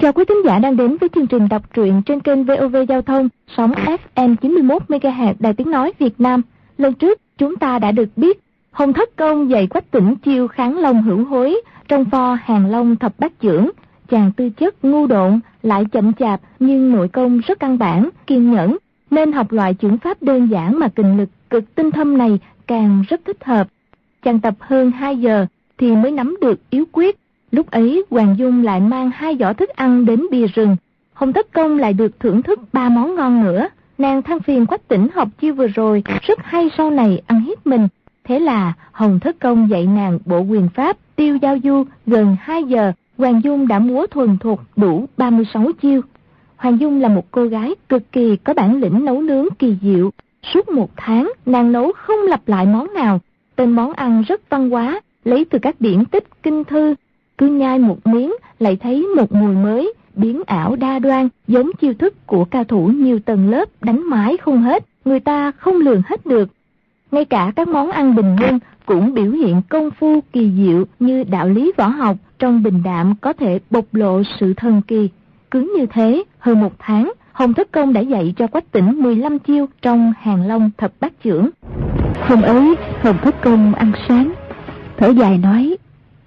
Chào quý thính giả đang đến với chương trình đọc truyện trên kênh VOV Giao thông, sóng FM 91 MHz Đài Tiếng Nói Việt Nam. Lần trước chúng ta đã được biết Hồng Thất Công dạy Quách Tĩnh chiêu kháng long hữu hối trong pho Hàng Long thập bát chưởng. Chàng tư chất ngu độn lại chậm chạp nhưng nội công rất căn bản, kiên nhẫn, nên học loại chưởng pháp đơn giản mà kình lực cực tinh thâm này càng rất thích hợp. Chàng tập hơn 2 giờ thì mới nắm được yếu quyết. Lúc ấy Hoàng Dung lại mang 2 giỏ thức ăn đến bìa rừng. Hồng Thất Công lại được thưởng thức 3 món ngon nữa. Nàng than phiền Quách Tĩnh học chiêu vừa rồi rất hay, sau này ăn hiếp mình. Thế là Hồng Thất Công dạy nàng bộ quyền pháp Tiêu Giao Du gần 2 giờ. Hoàng Dung đã múa thuần thục đủ 36 chiêu. Hoàng Dung là một cô gái cực kỳ có bản lĩnh nấu nướng kỳ diệu. Suốt 1 tháng nàng nấu không lặp lại món nào. Tên món ăn rất văn hóa, lấy từ các điển tích kinh thư. Cứ nhai một miếng lại thấy một mùi mới, biến ảo đa đoan, giống chiêu thức của cao thủ nhiều tầng lớp đánh mãi không hết, người ta không lường hết được. Ngay cả các món ăn bình dân cũng biểu hiện công phu kỳ diệu như đạo lý võ học, trong bình đạm có thể bộc lộ sự thần kỳ. Cứ như thế, hơn 1 tháng, Hồng Thất Công đã dạy cho Quách Tĩnh 15 chiêu trong Hàng Long thập bát chưởng. Hôm ấy, Hồng Thất Công ăn sáng, thở dài nói: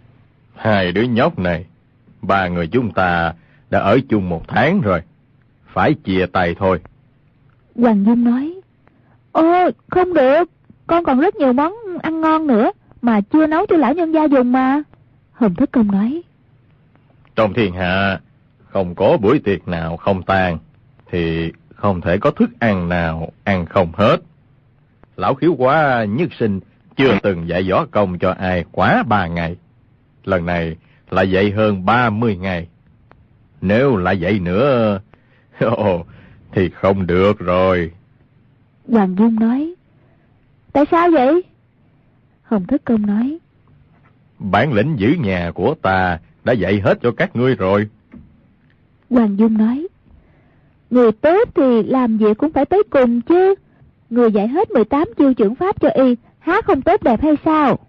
Hai đứa nhóc này, 3 người chúng ta đã ở chung 1 tháng rồi, phải chia tay thôi. Hoàng Dung nói: Ôi, không được, con còn rất nhiều món ăn ngon nữa mà chưa nấu cho lão nhân gia dùng mà. Hồng Thất Công nói: Trong thiên hạ không có buổi tiệc nào không tàn, thì không thể có thức ăn nào ăn không hết. Lão Khiếu Quá nhất sinh chưa từng dạy võ công cho ai quá 3 ngày. Lần này lại dạy hơn 30 ngày. Nếu lại dạy nữa thì không được rồi. Hoàng Dung nói: Tại sao vậy? Hồng Thất Công nói: Bản lĩnh giữ nhà của ta đã dạy hết cho các ngươi rồi. Hoàng Dung nói: Người tốt thì làm gì cũng phải tới cùng chứ. Người dạy hết 18 chiêu chưởng pháp cho y, há không tốt đẹp hay sao?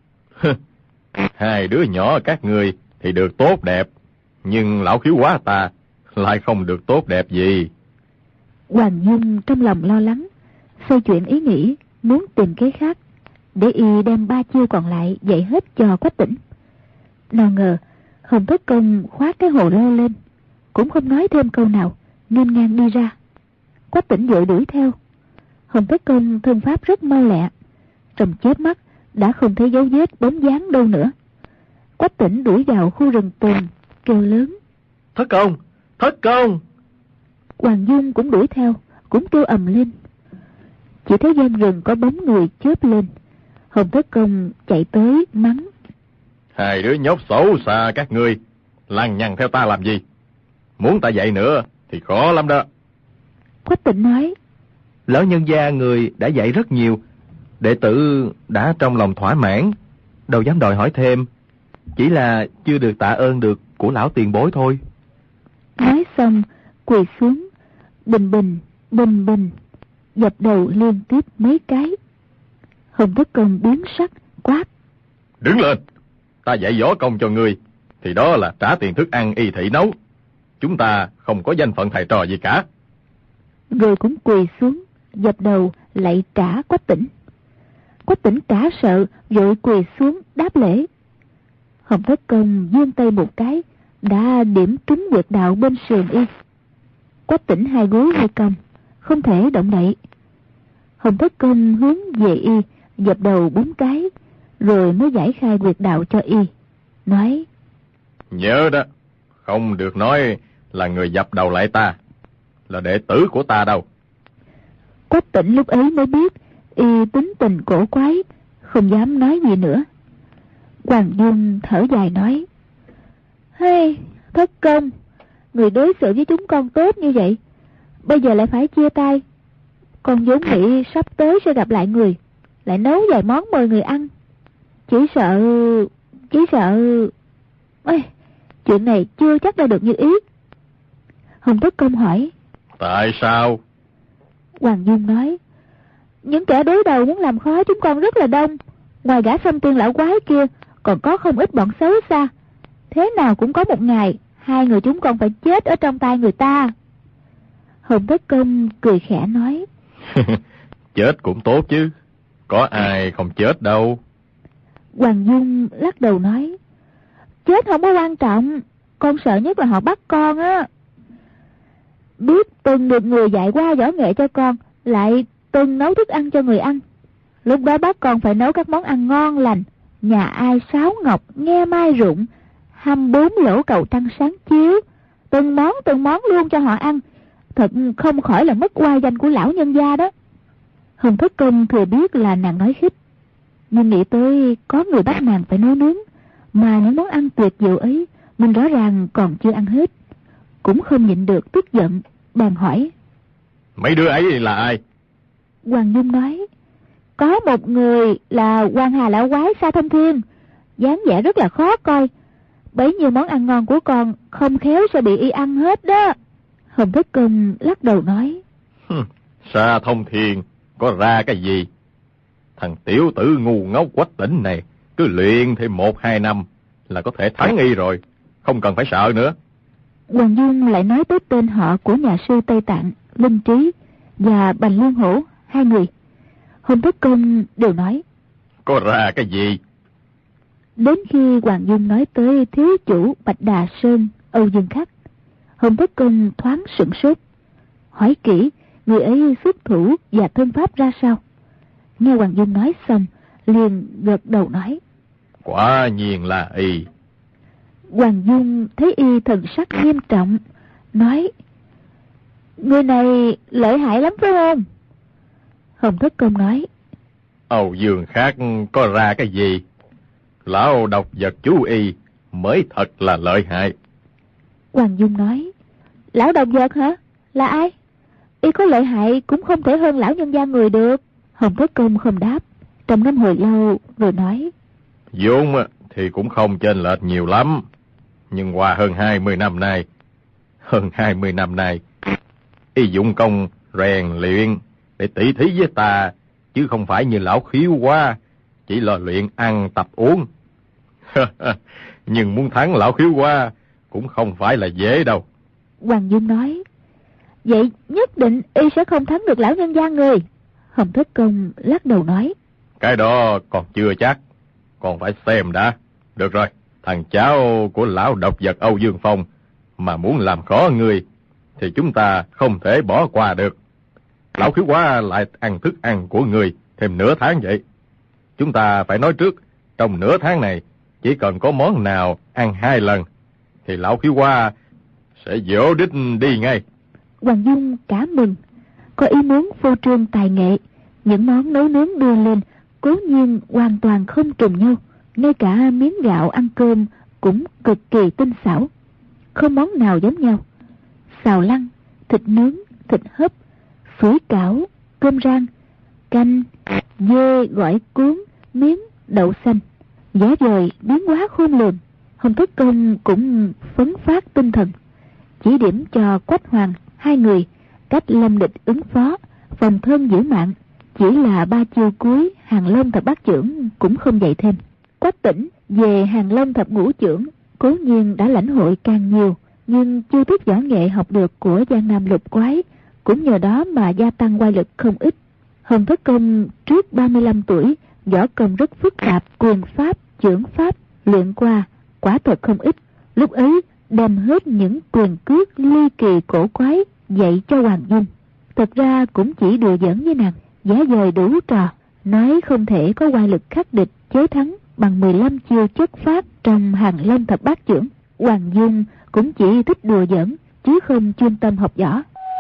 Hai đứa nhỏ các ngươi thì được tốt đẹp, nhưng lão Khiếu Quá ta lại không được tốt đẹp gì. Hoàng Dung trong lòng lo lắng, xoay chuyển ý nghĩ, muốn tìm kế khác, để y đem 3 chiêu còn lại dạy hết cho Quách Tĩnh. Nào ngờ Hồng Thất Công khoác cái hồ lô lên, cũng không nói thêm câu nào, nghênh ngang đi ra. Quách Tĩnh vội đuổi theo. Hồng Thất Công thân pháp rất mau lẹ, trong chớp mắt đã không thấy dấu vết bóng dáng đâu nữa. Quách Tĩnh đuổi vào khu rừng tùng, kêu lớn: Thất Công! Thất Công! Hoàng Dung cũng đuổi theo, cũng kêu ầm lên. Chỉ thấy gian rừng có bóng người chớp lên. Hồng Thất Công chạy tới mắng: Hai đứa nhóc xấu xa các ngươi, lằng nhằng theo ta làm gì? Muốn ta dạy nữa thì khó lắm đó. Quách Tĩnh nói: Lão nhân gia người đã dạy rất nhiều, đệ tử đã trong lòng thỏa mãn, đâu dám đòi hỏi thêm. Chỉ là chưa được tạ ơn được của lão tiền bối thôi. Nói xong quỳ xuống, bình bình bình bình, dập đầu liên tiếp mấy cái. Hồng Thất Công biến sắc quát: Đứng lên! Ta dạy võ công cho ngươi thì đó là trả tiền thức ăn y thị nấu. Chúng ta không có danh phận thầy trò gì cả. Rồi cũng quỳ xuống, dập đầu lạy trả Quách Tĩnh. Quách Tĩnh cả sợ, vội quỳ xuống đáp lễ. Hồng Thất Công giương tay một cái, đã điểm trúng huyệt đạo bên sườn y. Quách Tĩnh 2 gối hơi cong, không thể động đậy. Hồng Thất Công hướng về y, dập đầu 4 cái, rồi mới giải khai huyệt đạo cho y, nói: Nhớ đó, không được nói là người dập đầu lại ta, là đệ tử của ta đâu. Quách Tĩnh lúc ấy mới biết y tính tình cổ quái, không dám nói gì nữa. Hoàng Dung thở dài nói: Hey, Thất Công, người đối xử với chúng con tốt như vậy, bây giờ lại phải chia tay. Con vốn nghĩ sắp tới sẽ gặp lại người, lại nấu vài món mời người ăn. Chỉ sợ... Ê, chuyện này chưa chắc đã được như ý. Hồng Thất Công hỏi: Tại sao? Hoàng Dung nói: Những kẻ đối đầu muốn làm khó chúng con rất là đông. Ngoài gã Sâm Tiên lão quái kia, còn có không ít bọn xấu xa. Thế nào cũng có 1 ngày hai người chúng con phải chết ở trong tay người ta. Hồng Thất Công cười khẽ nói. Chết cũng tốt chứ, có ai không chết đâu. Hoàng Dung lắc đầu nói. Chết không có quan trọng, con sợ nhất là họ bắt con á. Biết từng được người dạy qua võ nghệ cho con, lại từng nấu thức ăn cho người ăn. Lúc đó bác con phải nấu các món ăn ngon lành, nhà ai sáo ngọc, nghe mai rụng, 24 lỗ cầu trăng sáng chiếu, từng món luôn cho họ ăn. Thật không khỏi là mất oai danh của lão nhân gia đó. Hồng Thất Công thừa biết là nàng nói khích, nhưng nghĩ tới có người bắt nàng phải nấu nướng, mà những món ăn tuyệt diệu ấy mình rõ ràng còn chưa ăn hết, cũng không nhịn được tức giận, bèn hỏi. Mấy đứa ấy là ai? Hoàng Dung nói. Có một người là Quan Hà lão quái Sa Thông Thiên, dáng vẻ rất là khó coi, bấy nhiêu món ăn ngon của con không khéo sẽ bị y ăn hết đó. Hồng Thất Công lắc đầu nói. Sa Thông Thiên có ra cái gì? Thằng tiểu tử ngu ngốc Quách Tỉnh này cứ luyện thêm 1-2 năm là có thể thắng y rồi, không cần phải sợ nữa. Hoàng Dung lại nói tới tên họ của nhà sư Tây Tạng, Linh Trí và Bành Liên Hổ, hai người. Hồng Thất Công đều nói. Có ra cái gì? Đến khi Hoàng Dung nói tới thiếu chủ Bạch Đà Sơn, Âu Dương Khắc, Hồng Thất Công thoáng sửng sốt, hỏi kỹ người ấy xuất thủ và thân pháp ra sao. Nghe Hoàng Dung nói xong, liền gật đầu nói. Quả nhiên là y. Hoàng Dung thấy y thần sắc nghiêm trọng, nói. Người này lợi hại lắm phải không? Hồng Thất Công nói. Âu Dương Khắc có ra cái gì? Lão độc vật chú y mới thật là lợi hại. Hoàng Dung nói. Lão độc vật hả? Là ai? Y có lợi hại cũng không thể hơn lão nhân gia người được. Hồng Thất Công không đáp, trầm ngâm hồi lâu rồi nói. Vốn thì cũng không chênh lệch nhiều lắm, nhưng qua hơn 20 năm nay, y dụng công rèn luyện để tỷ thí với ta, chứ không phải như lão Khiếu Hoa chỉ lo luyện ăn tập uống. Nhưng muốn thắng lão Khiếu Hoa cũng không phải là dễ đâu. Hoàng Dung nói. Vậy nhất định y sẽ không thắng được lão nhân gia người. Hồng Thất Công lắc đầu nói. Cái đó còn chưa chắc, còn phải xem đã. Được rồi, thằng cháu của lão độc vật Âu Dương Phong mà muốn làm khó ngươi thì chúng ta không thể bỏ qua được. Lão Khiếu Hoa lại ăn thức ăn của ngươi thêm nửa tháng vậy. Chúng ta phải nói trước, trong nửa tháng này chỉ cần có món nào ăn 2 lần thì lão Khiếu Hoa sẽ dỗ đích đi ngay. Hoàng Dung cả mừng, có ý muốn phô trương tài nghệ. Những món nấu nướng đưa lên cố nhiên hoàn toàn không trùng nhau, ngay cả miếng gạo ăn cơm cũng cực kỳ tinh xảo, không món nào giống nhau. Xào lăng, thịt nướng, thịt hấp, phưởi cảo, cơm rang, canh, dê gỏi cuốn, miếng đậu xanh, giá vời biến hóa khôn lường. Hồng Thất Công cũng phấn phát tinh thần, chỉ điểm cho Quách Hoàng hai người cách lâm địch ứng phó, phòng thân giữ mạng. Chỉ là 3 chiêu cuối Hàng Long Thập Bát Chưởng cũng không dạy thêm. Quách Tỉnh về Hàng Long Thập Ngũ Chưởng cố nhiên đã lãnh hội càng nhiều, nhưng chiêu thức võ nghệ học được của Giang Nam Lục Quái cũng nhờ đó mà gia tăng oai lực không ít. Hồng Thất Công trước 35 tuổi, võ công rất phức tạp, quyền pháp, chưởng pháp luyện qua quả thật không ít. Lúc ấy đem hết những quyền cước ly kỳ cổ quái dạy cho Hoàng Dung. Thật ra cũng chỉ đùa giỡn với nàng, giả vời đủ trò, nói không thể có oai lực khắc địch chế thắng bằng 15 chiêu chất phát trong Hàng Long Thập Bát Chưởng. Hoàng Dung cũng chỉ thích đùa giỡn chứ không chuyên tâm học võ.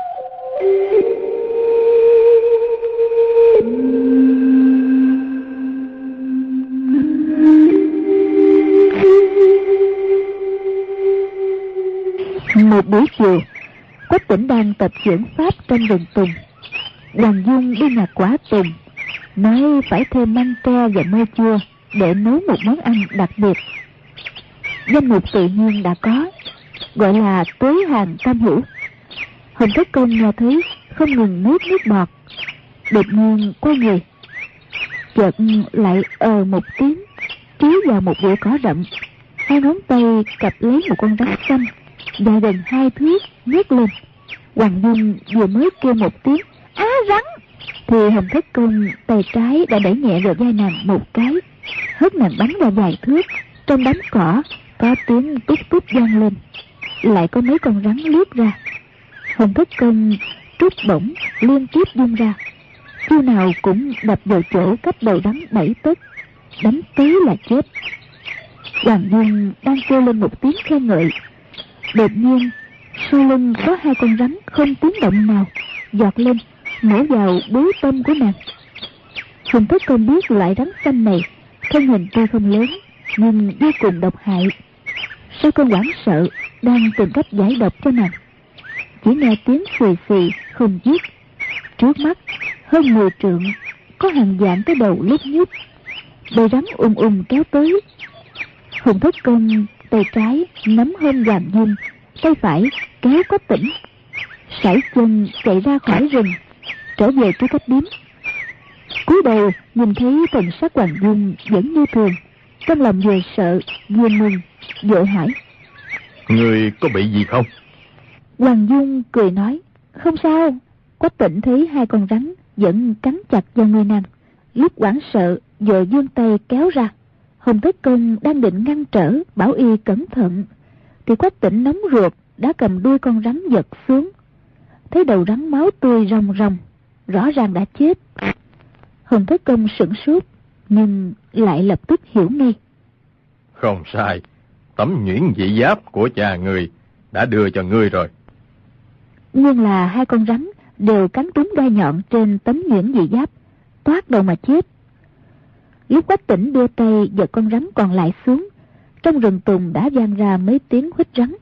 Một buổi chiều, Quách Tỉnh đang tập chưởng pháp trong rừng tùng. Hoàng Dung đi nhặt quả tùng, nói phải thêm măng tre và mơ chua để nấu một món ăn đặc biệt. Danh mục tự nhiên đã có, gọi là Tối Hàng Tam Hữu. Hồng Thất Công nghe thấy không ngừng nuốt nước bọt, đột nhiên quay người, chợt lại một tiếng, trí vào một bụi cỏ rậm, hai ngón tay cặp lấy một con rắn xanh, dài gần 2 thước nhấc lên. Hoàng Dung vừa mới kêu một tiếng á rắn thì Hồng Thất Công tay trái đã đẩy nhẹ vào vai nàng một cái, hất nàng bắn ra vài thước. Trong đám cỏ có tiếng tút tút vang lên, lại có mấy con rắn lướt ra. Hồng Thất Công trút bổng liên tiếp vung ra, chiêu nào cũng đập vào chỗ cách đầu rắn 7 tấc, đánh tới là chết. Hoàng Dung đang kêu lên một tiếng khen ngợi, đột nhiên sau lưng có 2 con rắn không tiếng động nào giọt lên mổ vào bối tâm của nàng. Hồng Thất Công biết loại rắn xanh này thân hình tuy không lớn nhưng vô cùng độc hại. Sau cơn hoảng sợ đang tìm cách giải độc cho nàng, chỉ nghe tiếng xì xì không dứt. Trước mắt hơn 10 trượng có hàng vạn cái đầu lúc nhúc, bầy rắn kéo tới. Hồng Thất Công tay trái nắm hông Hoàng Dung, tay phải kéo Quách Tỉnh, sải chân chạy ra khỏi rừng trở về trước khách điếm. Cúi đầu nhìn thấy thần sắc Hoàng Dung vẫn như thường, trong lòng vừa sợ vừa mừng, vội hỏi: Người có bị gì không? Hoàng Dung cười nói: Không sao. Quách Tỉnh thấy 2 con rắn vẫn cắn chặt vào người nàng, lúc hoảng sợ vội vươn tay kéo ra. Hồng Thất Công đang định ngăn trở bảo y cẩn thận thì Quách Tỉnh nóng ruột đã cầm đuôi con rắn giật xuống, thấy đầu rắn máu tươi ròng ròng, rõ ràng đã chết. Hồng Thất Công sửng sốt nhưng lại lập tức hiểu ngay. Không sai, tấm nhuyễn dị giáp của cha người đã đưa cho ngươi rồi. Nhưng là 2 con rắn đều cắn trúng gai nhọn trên tấm nhuyễn dị giáp, toát đầu mà chết. Lúc Quách Tỉnh đưa tay giật con rắn còn lại xuống, trong rừng tùng đã vang ra mấy tiếng huýt rắn.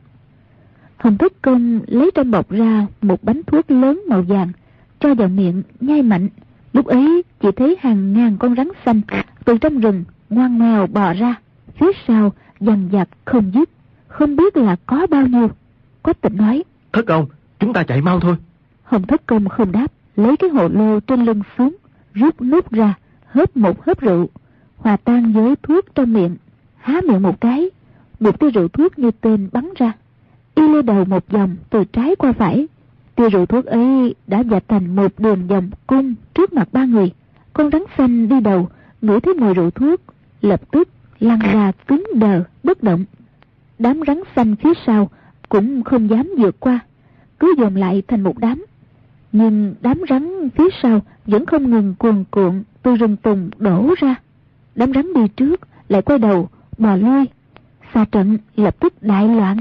Hồng Thất Công lấy trong bọc ra một bánh thuốc lớn màu vàng, cho vào miệng nhai mạnh. Lúc ấy chỉ thấy hàng ngàn con rắn xanh từ trong rừng ngoan ngoèo bò ra, phía sau dằn vặt không dứt, không biết là có bao nhiêu. Quách Tỉnh nói: Thất Công, chúng ta chạy mau thôi. Hồng Thất Công không đáp, lấy cái hồ lô trên lưng xuống, rút nút ra, hớp một hớp rượu, hòa tan với thuốc trong miệng, há miệng một cái, một tia rượu thuốc như tên bắn ra. Y lê đầu một vòng từ trái qua phải, tia rượu thuốc ấy đã vạch thành một đường vòng cung trước mặt 3 người. Con rắn xanh đi đầu ngửi thấy mùi rượu thuốc, lập tức lăn ra cứng đờ bất động. Đám rắn xanh phía sau cũng không dám vượt qua, cứ dồn lại thành một đám. Nhưng đám rắn phía sau vẫn không ngừng cuồn cuộn từ rừng tùng đổ ra. Đám rắn đi trước lại quay đầu bò lui, xa trận lập tức đại loạn.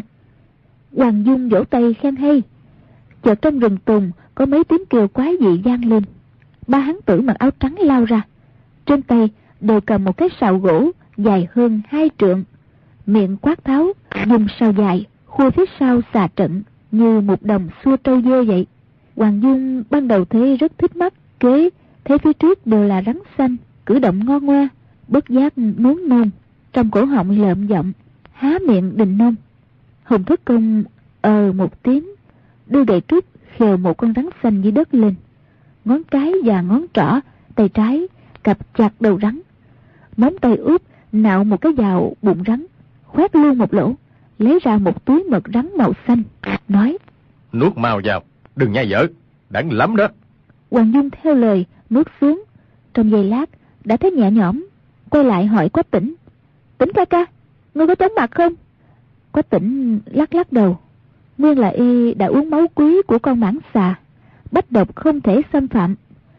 Hoàng Dung vỗ tay khen hay. Chợt trong rừng tùng có mấy tiếng kêu quái dị vang lên. 3 hán tử mặc áo trắng lao ra, trên tay đều cầm một cái sào gỗ dài hơn 2 trượng, miệng quát tháo, dùng sào dài khua phía sau xà trận như một đồng xua trâu dê vậy. Hoàng Dung ban đầu thấy rất thích mắt, kế thấy phía trước đều là rắn xanh, cử động ngon ngoe, bất giác muốn nôn, trong cổ họng lợm giọng, há miệng định nôn. Hồng Thất Công một tiếng, đưa gậy trúc khều một con rắn xanh dưới đất lên, ngón cái và ngón trỏ tay trái cặp chặt đầu rắn, móng tay út nạo một cái vào bụng rắn, khoét luôn một lỗ, lấy ra một túi mật rắn màu xanh, nói: Nuốt mau vào, đừng nhai dở, đắng lắm đó. Hoàng Dung theo lời nuốt xuống, trong giây lát đã thấy nhẹ nhõm, quay lại hỏi Quách Tỉnh: Tỉnh ca ca, ngươi có chóng mặt không? Quách Tỉnh lắc lắc đầu, nguyên là y đã uống máu quý của con mãng xà, bách độc không thể xâm phạm.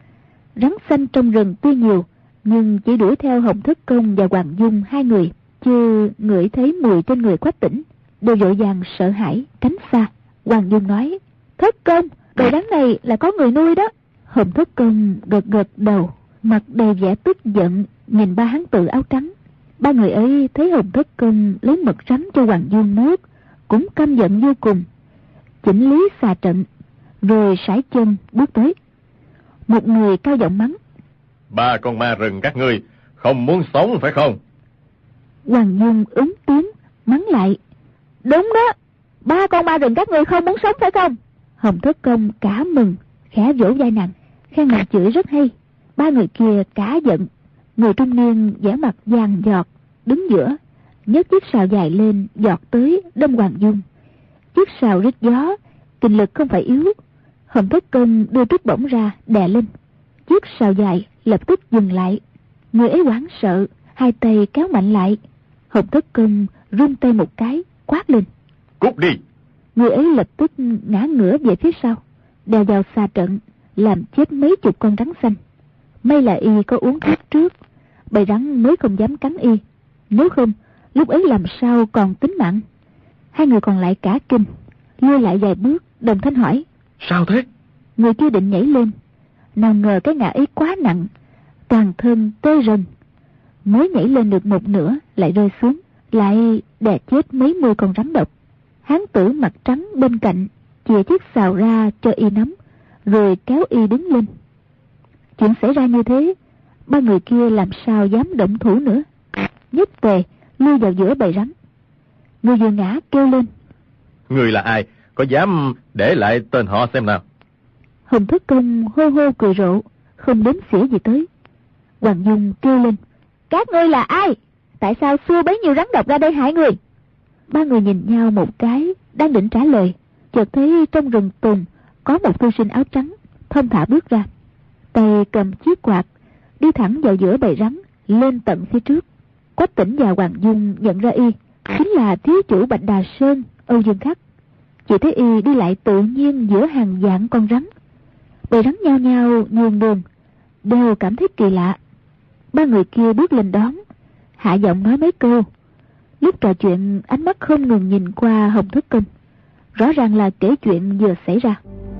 Rắn xanh trong rừng tuy nhiều, nhưng chỉ đuổi theo Hồng Thất Công và Hoàng Dung 2 người, chưa ngửi thấy mùi trên người Quách Tỉnh, đều vội vàng sợ hãi tránh xa. Hoàng Dung nói: Thất Công, đồ rắn này là có người nuôi đó. Hồng Thất Công gật gật đầu, mặt đầy vẻ tức giận nhìn 3 hán tử áo trắng. 3 người ấy thấy Hồng Thất Công lấy mật rắn cho Hoàng Dung nuốt, cũng căm giận vô cùng, chỉnh lý xà trận, rồi sải chân bước tới. Một người cao giọng mắng: 3 con ma rừng các ngươi không muốn sống phải không? Hoàng Dung ứng tiếng mắng lại: Đúng đó, 3 con ma rừng các ngươi không muốn sống phải không? Hồng Thất Công cả mừng, khẽ vỗ vai nàng, khen nàng chửi rất hay. 3 người kia cả giận. Người trung niên vẻ mặt vàng giọt đứng giữa, nhấc chiếc sào dài lên giọt tới đâm Hoàng Dung. Chiếc sào rít gió, kình lực không phải yếu. Hồng Thất Công đưa trúc bổng ra đè lên. Chiếc sào dài lập tức dừng lại. Người ấy hoảng sợ, hai tay kéo mạnh lại. Hồng Thất Công rung tay một cái, quát lên: Cút đi! Người ấy lập tức ngã ngửa về phía sau, đè vào xà trận, làm chết mấy chục con rắn xanh. May là y có uống thuốc trước, bầy rắn mới không dám cắn y. Nếu không, lúc ấy làm sao còn tính mạng. Hai người còn lại cả kinh, lui lại vài bước, đồng thanh hỏi: Sao thế? Người kia định nhảy lên, nào ngờ cái ngã ấy quá nặng, toàn thân tê rần. Mới nhảy lên được một nửa lại rơi xuống, lại đè chết mấy mươi con rắn độc. Hán tử mặt trắng bên cạnh chìa chiếc sào ra cho y nắm, rồi kéo y đứng lên. Chuyện xảy ra như thế, ba người kia làm sao dám động thủ nữa. Nhất tề lui vào giữa bầy rắn. Người vừa ngã kêu lên: Người là ai? Có dám để lại tên họ xem nào? Hồng Thất Công hô hô cười rộ, không đếm xỉa gì tới. Hoàng Dung kêu lên: Các ngươi là ai? Tại sao xua bấy nhiêu rắn độc ra đây hại người? Ba người nhìn nhau một cái, đang định trả lời, chợt thấy trong rừng tùng có một thư sinh áo trắng thon thả bước ra, tay cầm chiếc quạt, đi thẳng vào giữa bầy rắn, lên tận phía trước. Quách Tĩnh và Hoàng Dung nhận ra y chính là thiếu chủ Bạch Đà Sơn, Âu Dương Khắc. Chỉ thấy y đi lại tự nhiên giữa hàng vạn con rắn. Bầy rắn nhao nhao nhường đường, đều cảm thấy kỳ lạ. Ba người kia bước lên đón, hạ giọng nói mấy câu. Lúc trò chuyện, ánh mắt không ngừng nhìn qua Hồng Thất Công, rõ ràng là kể chuyện vừa xảy ra.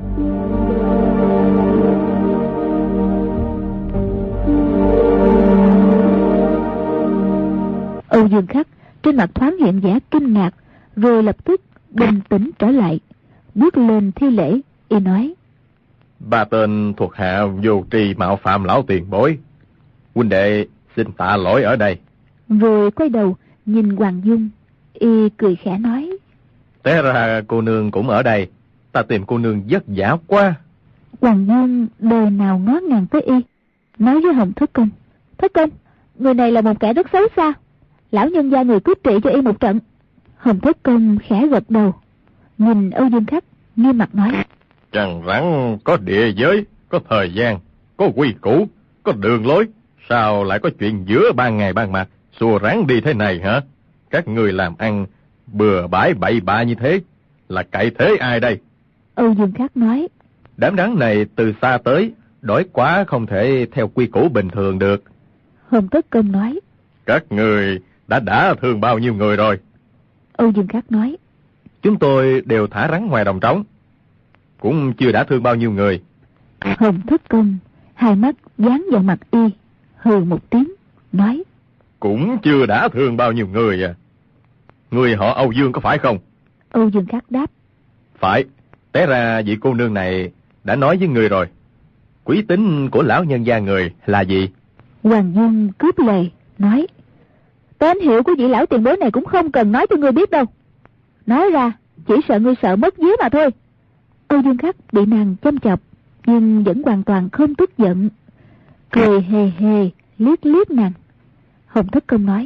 Âu Dương Khắc trên mặt thoáng hiện vẻ kinh ngạc, rồi lập tức bình tĩnh trở lại, bước lên thi lễ. Y nói: Ba tên thuộc hạ vô tri mạo phạm lão tiền bối, huynh đệ xin tạ lỗi ở đây. Rồi quay đầu nhìn Hoàng Dung, y cười khẽ nói: Té ra cô nương cũng ở đây, ta tìm cô nương vất vả quá. Hoàng Dung đời nào ngó ngàng tới y, nói với Hồng Thất Công: Thất Công, người này là một kẻ rất xấu xa, lão nhân gia người cứu trị cho y một trận. Hồng Thất Công khẽ gật đầu, nhìn Âu Dương Khắc nghiêm mặt nói: Trăng rắn có địa giới, có thời gian, có quy củ, có đường lối, sao lại có chuyện giữa ban ngày ban mặt xua rắn đi thế này hả? Các người làm ăn bừa bãi bậy bạ như thế là cậy thế ai đây? Âu Dương Khắc nói: Đám rắn này từ xa tới, đói quá không thể theo quy củ bình thường được. Hồng Thất Công nói: Các người đã thương bao nhiêu người rồi? Âu Dương Khắc nói: Chúng tôi đều thả rắn ngoài đồng trống, cũng chưa đã thương bao nhiêu người. Hồng Thất Công hai mắt dán vào mặt y, hừ một tiếng, nói: Cũng chưa đã thương bao nhiêu người à? Người họ Âu Dương có phải không? Âu Dương Khắc đáp: Phải, té ra vị cô nương này đã nói với người rồi. Quý tính của lão nhân gia người là gì? Hoàng Dung cướp lời, nói: Tên hiệu của vị lão tiền bối này cũng không cần nói cho ngươi biết đâu. Nói ra, chỉ sợ ngươi sợ mất vía mà thôi. Âu Dương Khắc bị nàng châm chọc, nhưng vẫn hoàn toàn không tức giận, cười hề hề liếc liếc nàng. Hồng Thất Công nói: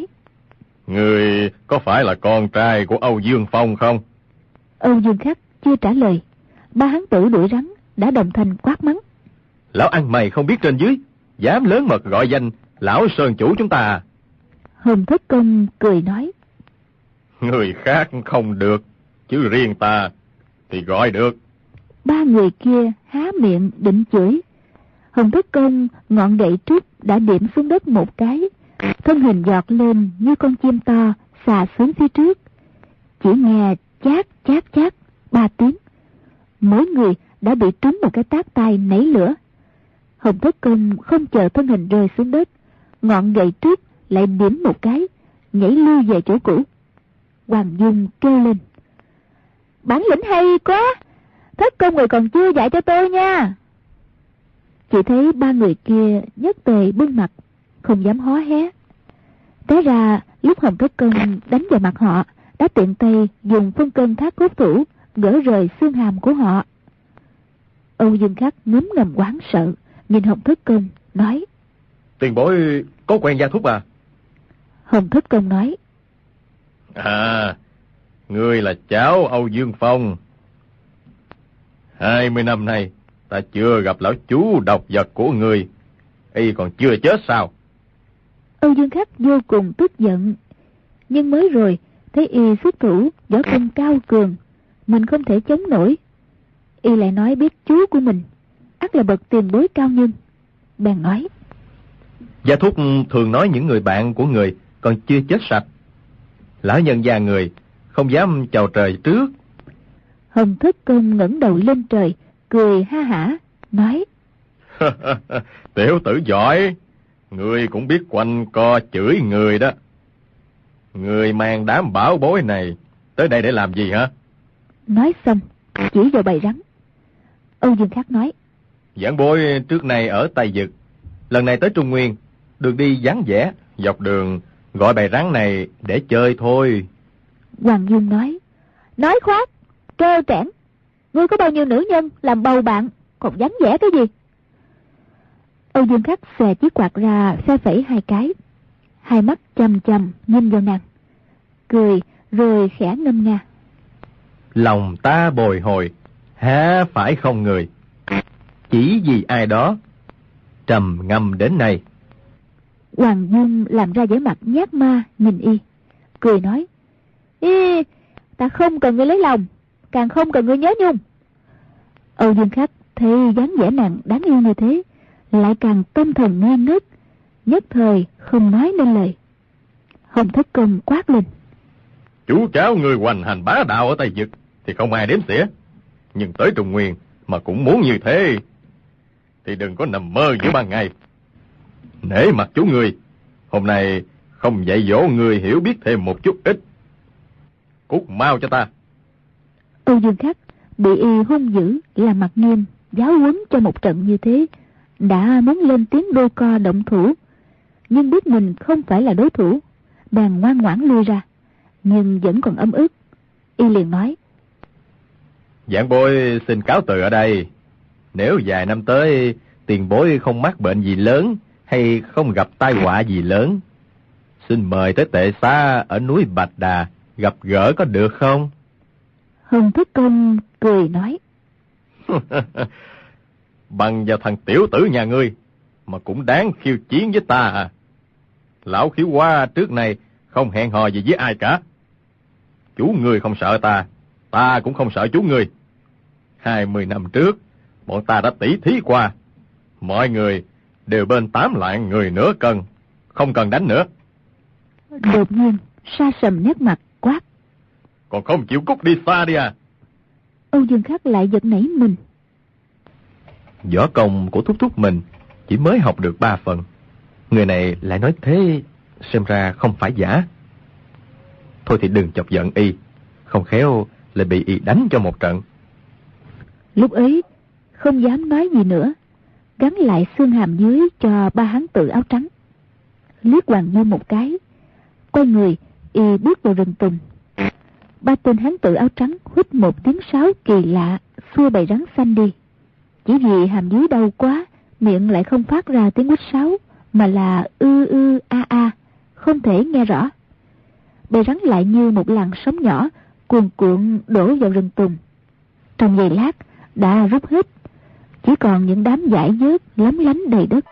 Người có phải là con trai của Âu Dương Phong không? Âu Dương Khắc chưa trả lời, ba hán tử đuổi rắn đã đồng thanh quát mắng: Lão ăn mày không biết trên dưới, dám lớn mật gọi danh lão sơn chủ chúng ta. Hồng Thất Công cười nói: Người khác không được, chứ riêng ta thì gọi được. Ba người kia há miệng định chửi. Hồng Thất Công ngọn gậy trúc đã điểm xuống đất một cái, thân hình giọt lên như con chim to xà xuống phía trước. Chỉ nghe chát chát chát 3 tiếng, mỗi người đã bị trúng một cái tát tay nảy lửa. Hồng Thất Công không chờ thân hình rơi xuống đất, ngọn gậy trúc lại điểm một cái, nhảy lui về chỗ cũ. Hoàng Dung kêu lên: Bản lĩnh hay quá, Thất Công người còn chưa dạy cho tôi nha. Chỉ thấy ba người kia nhất tề bưng mặt, không dám hó hé. Té ra lúc Hồng Thất Công đánh vào mặt họ, đã tiện tay dùng phân cân thác cốt thủ gỡ rời xương hàm của họ. Âu Dương Khắc ngấm ngầm hoảng sợ, nhìn Hồng Thất Công nói: Tiền bối có quen gia thúc à? Hồng Thất Công nói: À, Ngươi là cháu Âu Dương Phong. 20 năm nay, ta chưa gặp lão chú độc vật của ngươi. Y còn chưa chết sao? Âu Dương Khắc vô cùng tức giận. Nhưng mới rồi, thấy y xuất thủ, võ công cao cường, mình không thể chống nổi. Y lại nói biết chú của mình, ắt là bậc tiền bối cao nhân. Bèn nói: Gia thúc thường nói những người bạn của người còn chưa chết sạch. Lão nhân gia người không dám chào trời trước. Hồng Thất Công ngẩng đầu lên trời, cười ha hả, nói: Tiểu tử giỏi, ngươi cũng biết quanh co chửi người đó. Ngươi mang đám bảo bối này tới đây để làm gì hả? Nói xong, chỉ vào bầy rắn. Âu Dương Khắc nói: Giảng bối trước này ở Tây Dực, lần này tới Trung Nguyên, đường đi vắng vẻ, dọc đường gọi bầy rắn này để chơi thôi. Hoàng Dung nói khoác, trơ trẽn. Ngươi có bao nhiêu nữ nhân làm bầu bạn, còn vắng vẻ cái gì? Âu Dương Khắc xòe chiếc quạt ra, phe phẩy hai cái, hai mắt chằm chằm nhìn vào nàng, cười rồi khẽ ngâm nga: Lòng ta bồi hồi, há phải không người, chỉ vì ai đó trầm ngâm đến nay. Hoàng Dung làm ra vẻ mặt nhát ma nhìn y, cười nói: Ý, ta không cần ngươi lấy lòng, càng không cần ngươi nhớ nhung. Âu Dương Khắc thấy dáng vẻ nàng đáng yêu như thế, lại càng tâm thần ngây ngất, nhất thời không nói nên lời. Hồng Thất Công quát lên: Chú cháu người hoành hành bá đạo ở Tây Dực thì không ai đếm xỉa, nhưng tới Trung Nguyên mà cũng muốn như thế thì đừng có nằm mơ giữa ban ngày. Nể mặt chú người, hôm nay không dạy dỗ người hiểu biết thêm một chút ít. Cút mau cho ta. Âu Dương Khắc bị y hung dữ làm mặt nghiêm, giáo huấn cho một trận như thế, đã muốn lên tiếng đôi co động thủ, nhưng biết mình không phải là đối thủ, bèn ngoan ngoãn lui ra, nhưng vẫn còn ấm ức. Y liền nói: Giảng bối xin cáo từ ở đây. Nếu vài năm tới tiền bối không mắc bệnh gì lớn hay không gặp tai họa gì lớn, xin mời tới Tệ Xá ở núi Bạch Đà gặp gỡ có được không? Hồng Thất Công cười nói: Bằng vào thằng tiểu tử nhà ngươi mà cũng đáng khiêu chiến với ta à? Lão Khiếu Hoa trước này không hẹn hò gì với ai cả. Chú ngươi không sợ ta, ta cũng không sợ chú ngươi. 20 năm trước, bọn ta đã tỉ thí qua. Mọi người đều bên 8 lạng người nửa cân, không cần đánh nữa. Đột nhiên, sa sầm nét mặt quát: Còn không chịu cút đi xa đi à? Âu Dương Khắc lại giật nảy mình. Võ công của thúc mình chỉ mới học được 3 phần. Người này lại nói thế, xem ra không phải giả. Thôi thì đừng chọc giận y, không khéo lại bị y đánh cho một trận. Lúc ấy không dám nói gì nữa, gắn lại xương hàm dưới cho ba hán tử áo trắng, liếc Hoàng Như một cái, quay người y bước vào rừng tùng. Ba tên hán tử áo trắng huýt một tiếng sáo kỳ lạ, xua bầy rắn xanh đi. Chỉ vì hàm dưới đau quá, miệng lại không phát ra tiếng huýt sáo, mà là ư a a, không thể nghe rõ. Bầy rắn lại như một làn sóng nhỏ cuồn cuộn đổ vào rừng tùng. Trong giây lát đã rút hết, chỉ còn những đám dải nhớt lấm lánh đầy đất.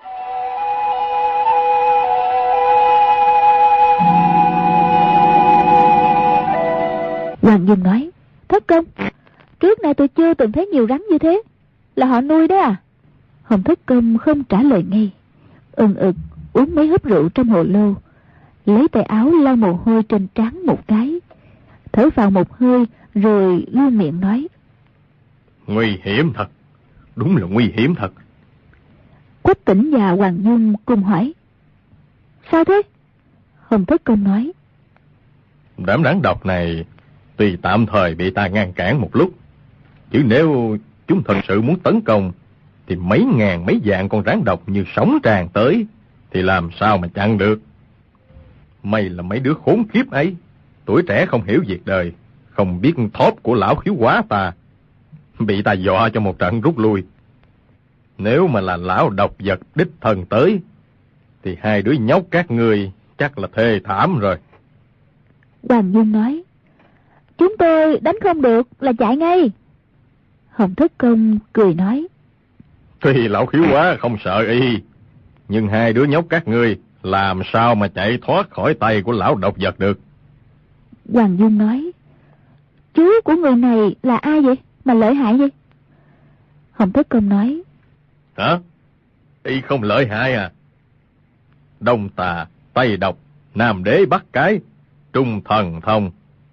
Hoàng Dung nói: Thất Công, trước nay tôi chưa từng thấy nhiều rắn như thế, là họ nuôi đấy à? Hồng Thất Công không trả lời ngay, ực uống mấy hớp rượu trong hồ lô, lấy tay áo lau mồ hôi trên trán một cái, thở vào một hơi rồi luôn miệng nói: Nguy hiểm thật, đúng là nguy hiểm thật. Quách Tĩnh và Hoàng Dung cùng hỏi: Sao thế? Hồng Thất Công nói: Đám rắn độc này tuy tạm thời bị ta ngăn cản một lúc, chứ nếu chúng thật sự muốn tấn công thì mấy ngàn mấy vạn con rắn độc như sóng tràn tới, thì làm sao mà chặn được. May là mấy đứa khốn kiếp ấy, tuổi trẻ không hiểu việc đời, không biết thóp của lão Khiếu Hóa ta, bị ta dọa cho một trận rút lui. Nếu mà là lão độc vật đích thân tới, thì hai đứa nhóc các ngươi chắc là thê thảm rồi. Hoàng Dung nói: Chúng tôi đánh không được là chạy ngay. Hồng Thất Công cười nói. Tuy lão khiếu quá không sợ y, nhưng hai đứa nhóc các ngươi làm sao mà chạy thoát khỏi tay của lão độc vật được? Hoàng Dung nói. Chú của người này là ai vậy mà lợi hại vậy? Hồng Thất Công nói. Hả? Y không lợi hại à? Đông Tà, Tây Độc, Nam Đế Bắc Cái, Trung Thần Thông.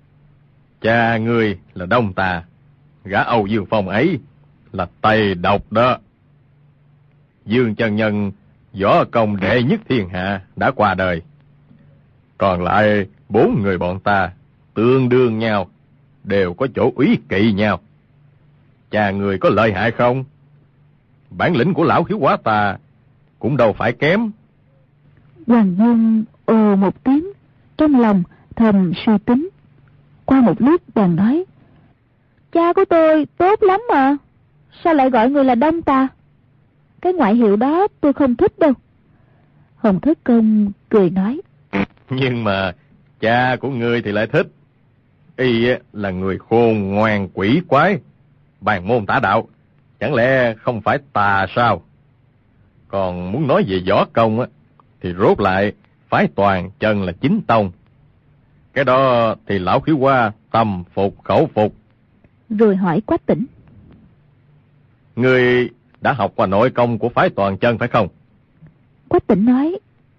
Cha ngươi là Đông Tà, gã Âu Dương Phong ấy là Tây Độc đó. Dương chân nhân võ công đệ nhất thiên hạ đã qua đời. Còn lại 4 người bọn ta tương đương nhau, đều có chỗ úy kỵ nhau. Cha người có lợi hại không? Bản lĩnh của lão khiếu quá ta cũng đâu phải kém. Hoàng Dung ồ một tiếng, trong lòng thầm suy tính. Qua một lúc bèn nói. Cha của tôi tốt lắm mà, sao lại gọi người là Đông Tà? Cái ngoại hiệu đó tôi không thích đâu. Hồng Thất Công cười nói. Nhưng mà cha của ngươi thì lại thích. Y là người khôn ngoan quỷ quái, bàn môn tả đạo, chẳng lẽ không phải tà sao? Còn muốn nói về võ công á, thì rốt lại phái toàn chân là chính tông. Cái đó thì lão khiếu hoa tâm phục khẩu phục. Rồi hỏi Quách Tỉnh. Ngươi đã học qua nội công của phái toàn chân phải không? Quách Tỉnh nói.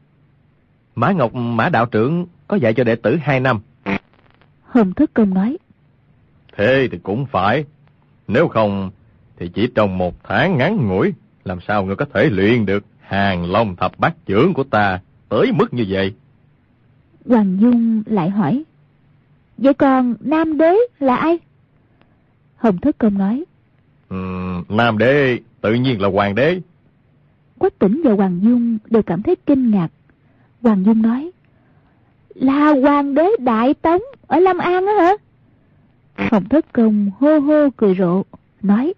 Mã Ngọc Mã đạo trưởng có dạy cho đệ tử 2 năm. Hồng Thất Công nói. Thế thì cũng phải. Nếu không thì chỉ trong 1 tháng ngắn ngủi, làm sao ngươi có thể luyện được Hàng Long Thập Bát Chưởng của ta tới mức như vậy? Hoàng Dung lại hỏi. Vậy còn Nam Đế là ai? Hồng Thất Công nói. Nam Đế tự nhiên là Hoàng Đế. Quách Tỉnh và Hoàng Dung đều cảm thấy kinh ngạc. Hoàng Dung nói. Là Hoàng Đế Đại Tống ở Lâm An á hả? Hồng Thất Công hô hô cười rộ, nói.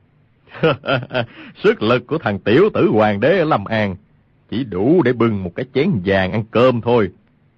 Sức lực của thằng tiểu tử Hoàng Đế ở Lâm An chỉ đủ để bưng một cái chén vàng ăn cơm thôi.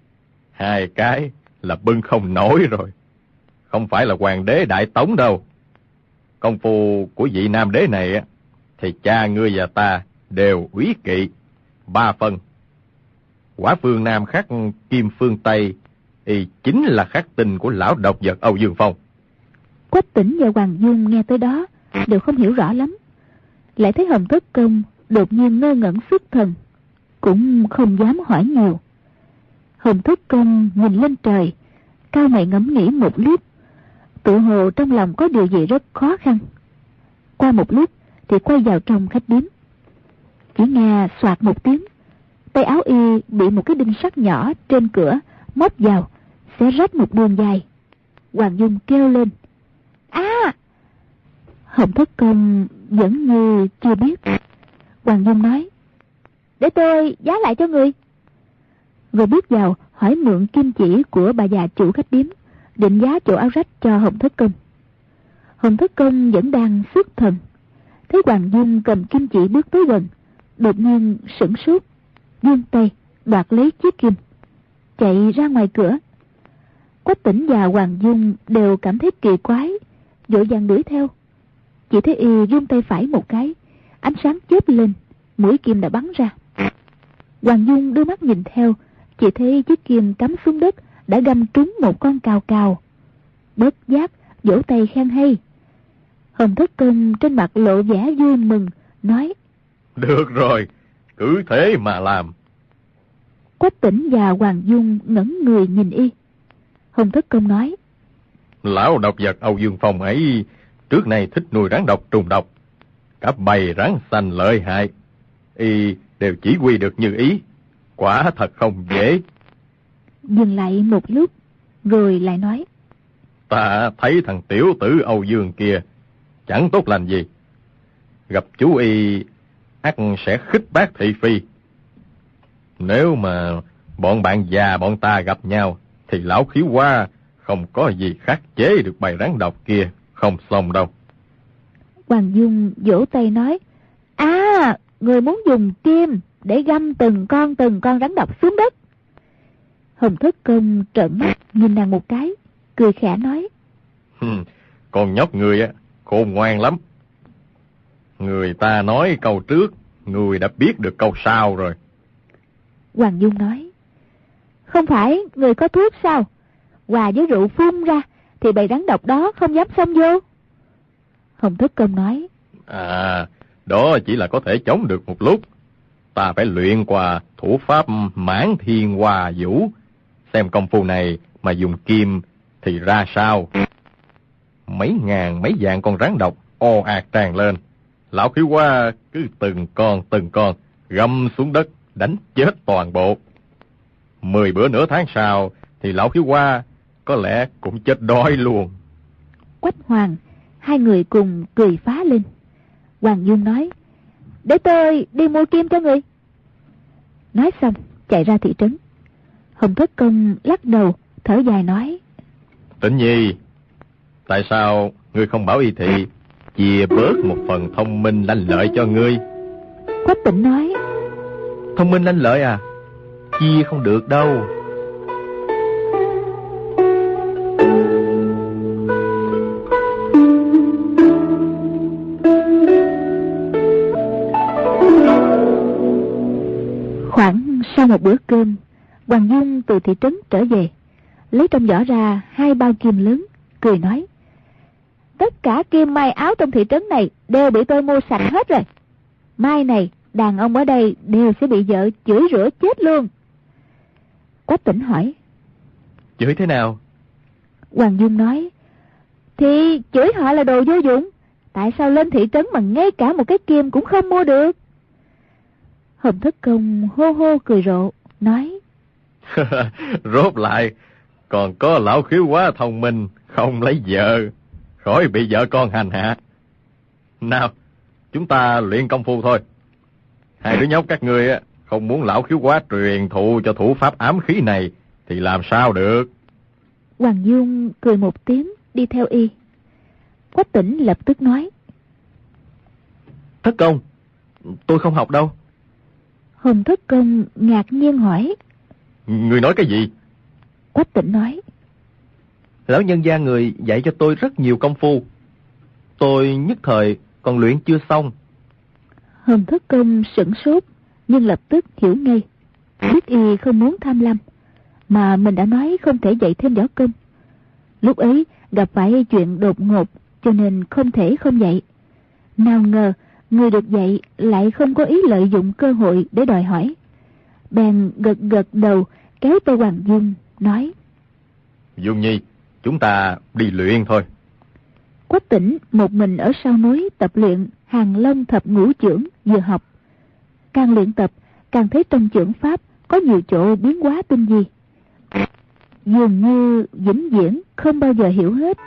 2 cái là bưng không nổi rồi. Không phải là Hoàng Đế Đại Tống đâu. Công phu của vị Nam Đế này thì cha ngươi và ta đều úy kỵ 3 phần. Quả phương Nam khắc kim phương Tây thì chính là khắc tinh của lão độc vật Âu Dương Phong. Quách Tỉnh và Hoàng Dung nghe tới đó đều không hiểu rõ lắm. Lại thấy Hồng Thất Công đột nhiên ngơ ngẩn xuất thần, cũng không dám hỏi nhiều. Hồng Thất Công nhìn lên trời, cau mày ngẫm nghĩ một lúc, tự hồ trong lòng có điều gì rất khó khăn. Qua một lúc thì quay vào trong khách điếm. Chỉ nghe xoạt một tiếng, tay áo y bị một cái đinh sắt nhỏ trên cửa móc vào, xé rách một đường dài. Hoàng Dung kêu lên. Hồng Thất Công vẫn như chưa biết. Hoàng Dung nói. Để tôi giá lại cho người. Rồi bước vào hỏi mượn kim chỉ của bà già chủ khách điếm, định giá chỗ áo rách cho Hồng Thất Công. Hồng Thất Công vẫn đang xuất thần, thấy Hoàng Dung cầm kim chỉ bước tới gần, đột nhiên sửng sốt, vươn tay đoạt lấy chiếc kim, chạy ra ngoài cửa. Quách Tỉnh và Hoàng Dung đều cảm thấy kỳ quái, vội vàng đuổi theo. Chỉ thấy y vươn tay phải một cái, ánh sáng chớp lên, mũi kim đã bắn ra. Hoàng Dung đưa mắt nhìn theo, chỉ thấy chiếc kim cắm xuống đất đã găm trúng một con cào cào. Bất giác vỗ tay khen hay. Hồng Thất Công trên mặt lộ vẻ vui mừng, nói. Được rồi, cứ thế mà làm. Quách Tỉnh và Hoàng Dung ngẩn người nhìn y. Hồng Thất Công nói. Lão độc vật Âu Dương Phong ấy trước nay thích nuôi rắn độc trùng độc, cả bầy rắn xanh lợi hại, y đều chỉ huy được như ý, quả thật không dễ. Dừng lại một lúc, rồi lại nói. Ta thấy thằng tiểu tử Âu Dương kia chẳng tốt lành gì, gặp chú y ắt sẽ khích bác thị phi. Nếu mà bọn bạn già bọn ta gặp nhau thì lão khiếu hoa không có gì khắc chế được bầy rắn độc kia, không xong đâu. Hoàng Dung vỗ tay nói. Người muốn dùng kim để găm từng con rắn độc xuống đất. Hồng Thất Công trợn mắt nhìn nàng một cái, cười khẽ nói. Con nhóc người á, khôn ngoan lắm. Người ta nói câu trước, người đã biết được câu sau rồi. Hoàng Dung nói, không phải người có thuốc sao? Hòa với rượu phun ra, thì bầy rắn độc đó không dám xông vô. Hồng Thất Công nói, đó chỉ là có thể chống được một lúc. Ta phải luyện qua thủ pháp Mãn Thiên Hoa Vũ, xem công phu này mà dùng kim thì ra sao. Mấy ngàn mấy vạn con rắn độc ồ ạt tràn lên. Lão Khiếu Hoa cứ từng con găm xuống đất, đánh chết toàn bộ. 10 bữa nửa tháng sau thì Lão Khiếu Hoa có lẽ cũng chết đói luôn. Quách Hoàng, hai người cùng cười phá lên. Hoàng Dung nói, để tôi đi mua kim cho người. Nói xong chạy ra thị trấn. Hồng Thất Công lắc đầu thở dài nói, Tĩnh Nhi, tại sao ngươi không bảo Y Thị chia bớt một phần thông minh lanh lợi cho ngươi? Quách Tĩnh nói, Thông minh lanh lợi à? Chia không được đâu. Khoảng sau một bữa cơm, Hoàng Dung từ thị trấn trở về, lấy trong giỏ ra 2 bao kim lớn, cười nói, tất cả kim may áo trong thị trấn này đều bị tôi mua sạch hết rồi. Mai này đàn ông ở đây đều sẽ bị vợ chửi rủa chết luôn. Quách Tĩnh hỏi, Chửi thế nào? Hoàng Dung nói, thì chửi họ là đồ vô dụng. Tại sao lên thị trấn mà ngay cả một cái kim cũng không mua được? Hồng Thất Công hô hô cười rộ, nói, Rốt lại còn có Lão Khiếu Hoa thông minh, không lấy vợ, khỏi bị vợ con hành hạ. Nào, chúng ta luyện công phu thôi. Hai đứa nhóc các ngươi á, không muốn Lão Khiếu Hoa truyền thụ cho thủ pháp ám khí này thì làm sao được? Hoàng Dung cười một tiếng đi theo y. Quách Tĩnh lập tức nói, Thất Công, tôi không học đâu. Hồng Thất Công ngạc nhiên hỏi, Ngươi nói cái gì? Quách Tĩnh nói, Lão nhân gia người dạy cho tôi rất nhiều công phu. Tôi nhất thời còn luyện chưa xong. Hồng Thất Công sửng sốt, nhưng lập tức hiểu ngay. Biết y không muốn tham lam, mà mình đã nói không thể dạy thêm võ công. Lúc ấy gặp phải chuyện đột ngột, cho nên không thể không dạy. Nào ngờ người được dạy lại không có ý lợi dụng cơ hội để đòi hỏi. Bèn gật gật đầu kéo tay Hoàng Dung nói, Dung Nhi, chúng ta đi luyện thôi. Quách Tĩnh một mình ở sau núi tập luyện Hàng Long Thập Ngũ Chưởng vừa học. Càng luyện tập càng thấy trong chưởng pháp có nhiều chỗ biến hóa tinh vi, dường như vĩnh viễn không bao giờ hiểu hết.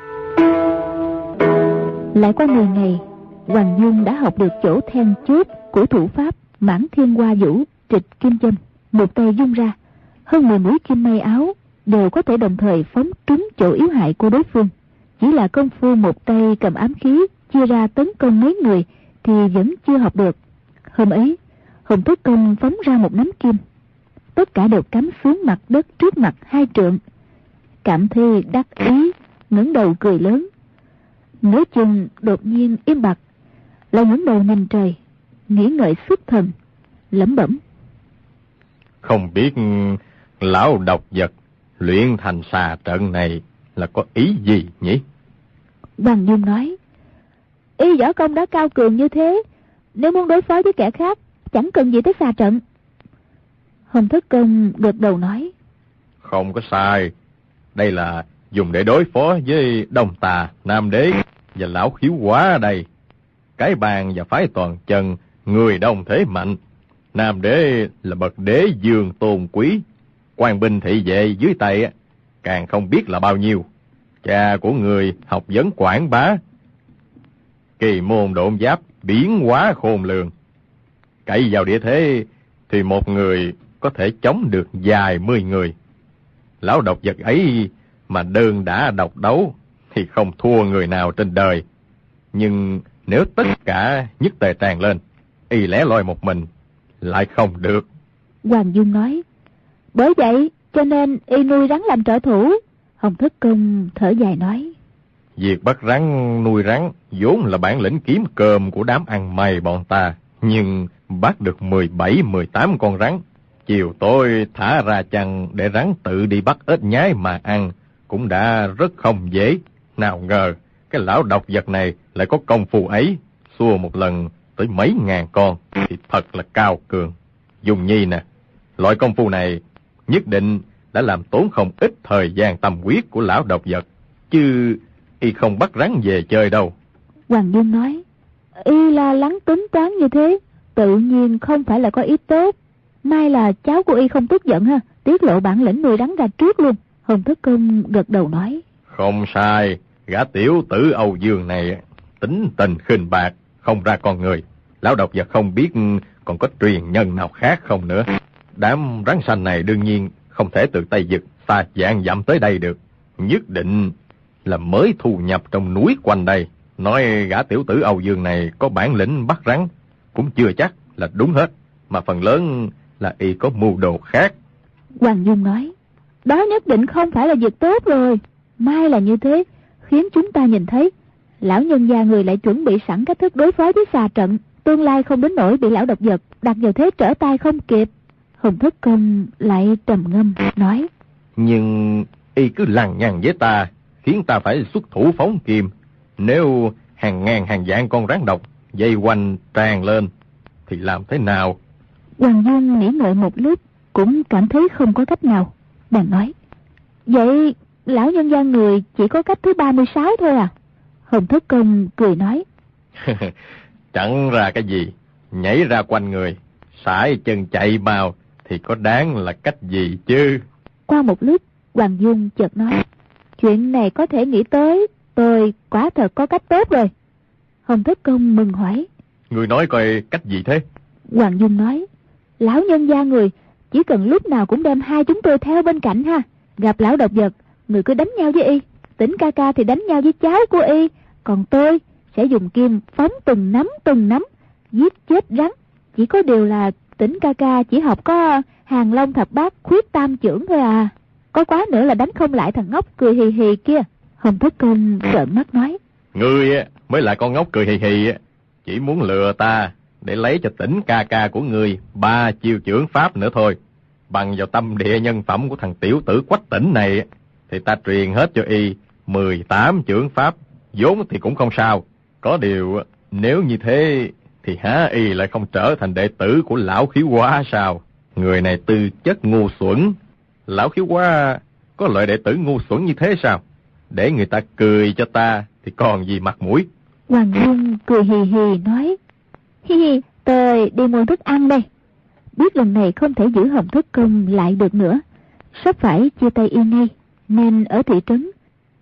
Lại qua 10 ngày, Hoàng Dung đã học được chỗ then chốt của thủ pháp Mãn Thiên Hoa Vũ Trịch Kim Châm. Một tay dung ra, hơn 10 mũi kim may áo đều có thể đồng thời phóng trúng chỗ yếu hại của đối phương. Chỉ là công phu một tay cầm ám khí chia ra tấn công mấy người thì vẫn chưa học được. Hôm ấy, Hồng Thất Công phóng ra một nắm kim, tất cả đều cắm xuống mặt đất trước mặt 2 trượng. Cảm Thi đắc ý ngẩng đầu cười lớn, nửa chừng đột nhiên im bặt, lại ngẩng đầu nhìn trời, nghĩ ngợi xuất thần, lẩm bẩm, Không biết lão độc vật luyện thành xà trận này là có ý gì nhỉ? Hoàng Dung nói, y võ công đã cao cường như thế, nếu muốn đối phó với kẻ khác chẳng cần gì tới xà trận. Hồng Thất Công gật đầu nói, Không có sai. Đây là dùng để đối phó với Đông Tà, Nam Đế và Lão Khiếu Hoa đây. Cái bàn và phái toàn chân, người đông thế mạnh. Nam Đế là bậc đế dương tôn quý, quan binh thị vệ dưới tay càng không biết là bao nhiêu. Cha của người học vấn quảng bá, kỳ môn độn giáp biến hóa khôn lường. Cậy vào địa thế thì một người có thể chống được vài 10 người. Lão độc vật ấy mà đơn đã độc đấu thì không thua người nào trên đời. Nhưng nếu tất cả nhất tề tràn lên, y lẻ loi một mình lại không được. Hoàng Dung nói, bởi vậy cho nên y nuôi rắn làm trợ thủ. Hồng Thất Công thở dài nói, Việc bắt rắn nuôi rắn vốn là bản lĩnh kiếm cơm của đám ăn mày bọn ta, nhưng bắt được 17-18 con rắn, chiều tối thả ra chăn để rắn tự đi bắt ếch nhái mà ăn, cũng đã rất không dễ. Nào ngờ, cái lão độc vật này lại có công phu ấy, xua một lần tới mấy ngàn con, thì thật là cao cường. Dung Nhi nè, loại công phu này nhất định đã làm tốn không ít thời gian tâm huyết của lão độc vật, chứ y không bắt rắn về chơi đâu. Hoàng Dung nói, y lo lắng tính toán như thế, tự nhiên không phải là có ý tốt. May là cháu của y không tức giận ha, tiết lộ bản lĩnh nuôi rắn ra trước luôn. Hồng Thất Công gật đầu nói, không sai, gã tiểu tử Âu Dương này tính tình khinh bạc, không ra con người. Lão độc vật không biết còn có truyền nhân nào khác không nữa. Đám rắn xanh này đương nhiên không thể từ Tây Vực xa vạn dặm tới đây được, nhất định là mới thu nhập trong núi quanh đây. Nói gã tiểu tử Âu Dương này có bản lĩnh bắt rắn cũng chưa chắc là đúng hết, mà phần lớn là y có mưu đồ khác. Hoàng Dung nói, đó nhất định không phải là việc tốt rồi. May là như thế, khiến chúng ta nhìn thấy lão nhân gia người lại chuẩn bị sẵn cách thức đối phó với xà trận, tương lai không đến nỗi bị lão độc vật đặt vào thế trở tay không kịp. Hồng Thất Công lại trầm ngâm nói, nhưng y cứ lằng nhằng với ta, khiến ta phải xuất thủ phóng kim. Nếu hàng ngàn hàng vạn con rắn độc dây quanh tràn lên thì làm thế nào? Hoàng Dung nghĩ ngợi một lúc, cũng cảm thấy không có cách nào, bèn nói, vậy lão nhân gia người chỉ có cách thứ 36 thôi à? Hồng Thất Công cười nói, chẳng ra cái gì, nhảy ra quanh người, sải chân chạy vào thì có đáng là cách gì chứ? Qua một lúc, Hoàng Dung chợt nói, chuyện này có thể nghĩ tới, tôi quả thật có cách tốt rồi. Hồng Thất Công mừng hỏi, Người nói coi cách gì thế? Hoàng Dung nói, lão nhân gia người chỉ cần lúc nào cũng đem hai chúng tôi theo bên cạnh ha. Gặp lão độc vật, người cứ đánh nhau với y, Tỉnh ca ca thì đánh nhau với cháu của y, còn tôi sẽ dùng kim phóng từng nắm giết chết rắn. Chỉ có điều là Tỉnh ca ca chỉ học có Hàng Long Thập Bát Khuyết Tam Chưởng thôi à. Có quá nữa là đánh không lại thằng ngốc cười hì hì kia. Hồng Thất Công trợn mắt nói, Ngươi mới là con ngốc cười hì hì, chỉ muốn lừa ta để lấy cho Tỉnh ca ca của ngươi 3 chiêu chưởng pháp nữa thôi. Bằng vào tâm địa nhân phẩm của thằng tiểu tử Quách Tỉnh này thì ta truyền hết cho y 18 chưởng pháp, vốn thì cũng không sao. Có điều nếu như thế thì há y lại không trở thành đệ tử của lão Khiếu Hoa sao? Người này tư chất ngu xuẩn. Lão Khiếu Hoa có loại đệ tử ngu xuẩn như thế sao? Để người ta cười cho ta thì còn gì mặt mũi. Hoàng Dung cười hì hì nói, hi hi, tôi đi mua thức ăn đây. Biết lần này không thể giữ Hồng Thất Công lại được nữa, sắp phải chia tay y ngay, nên ở thị trấn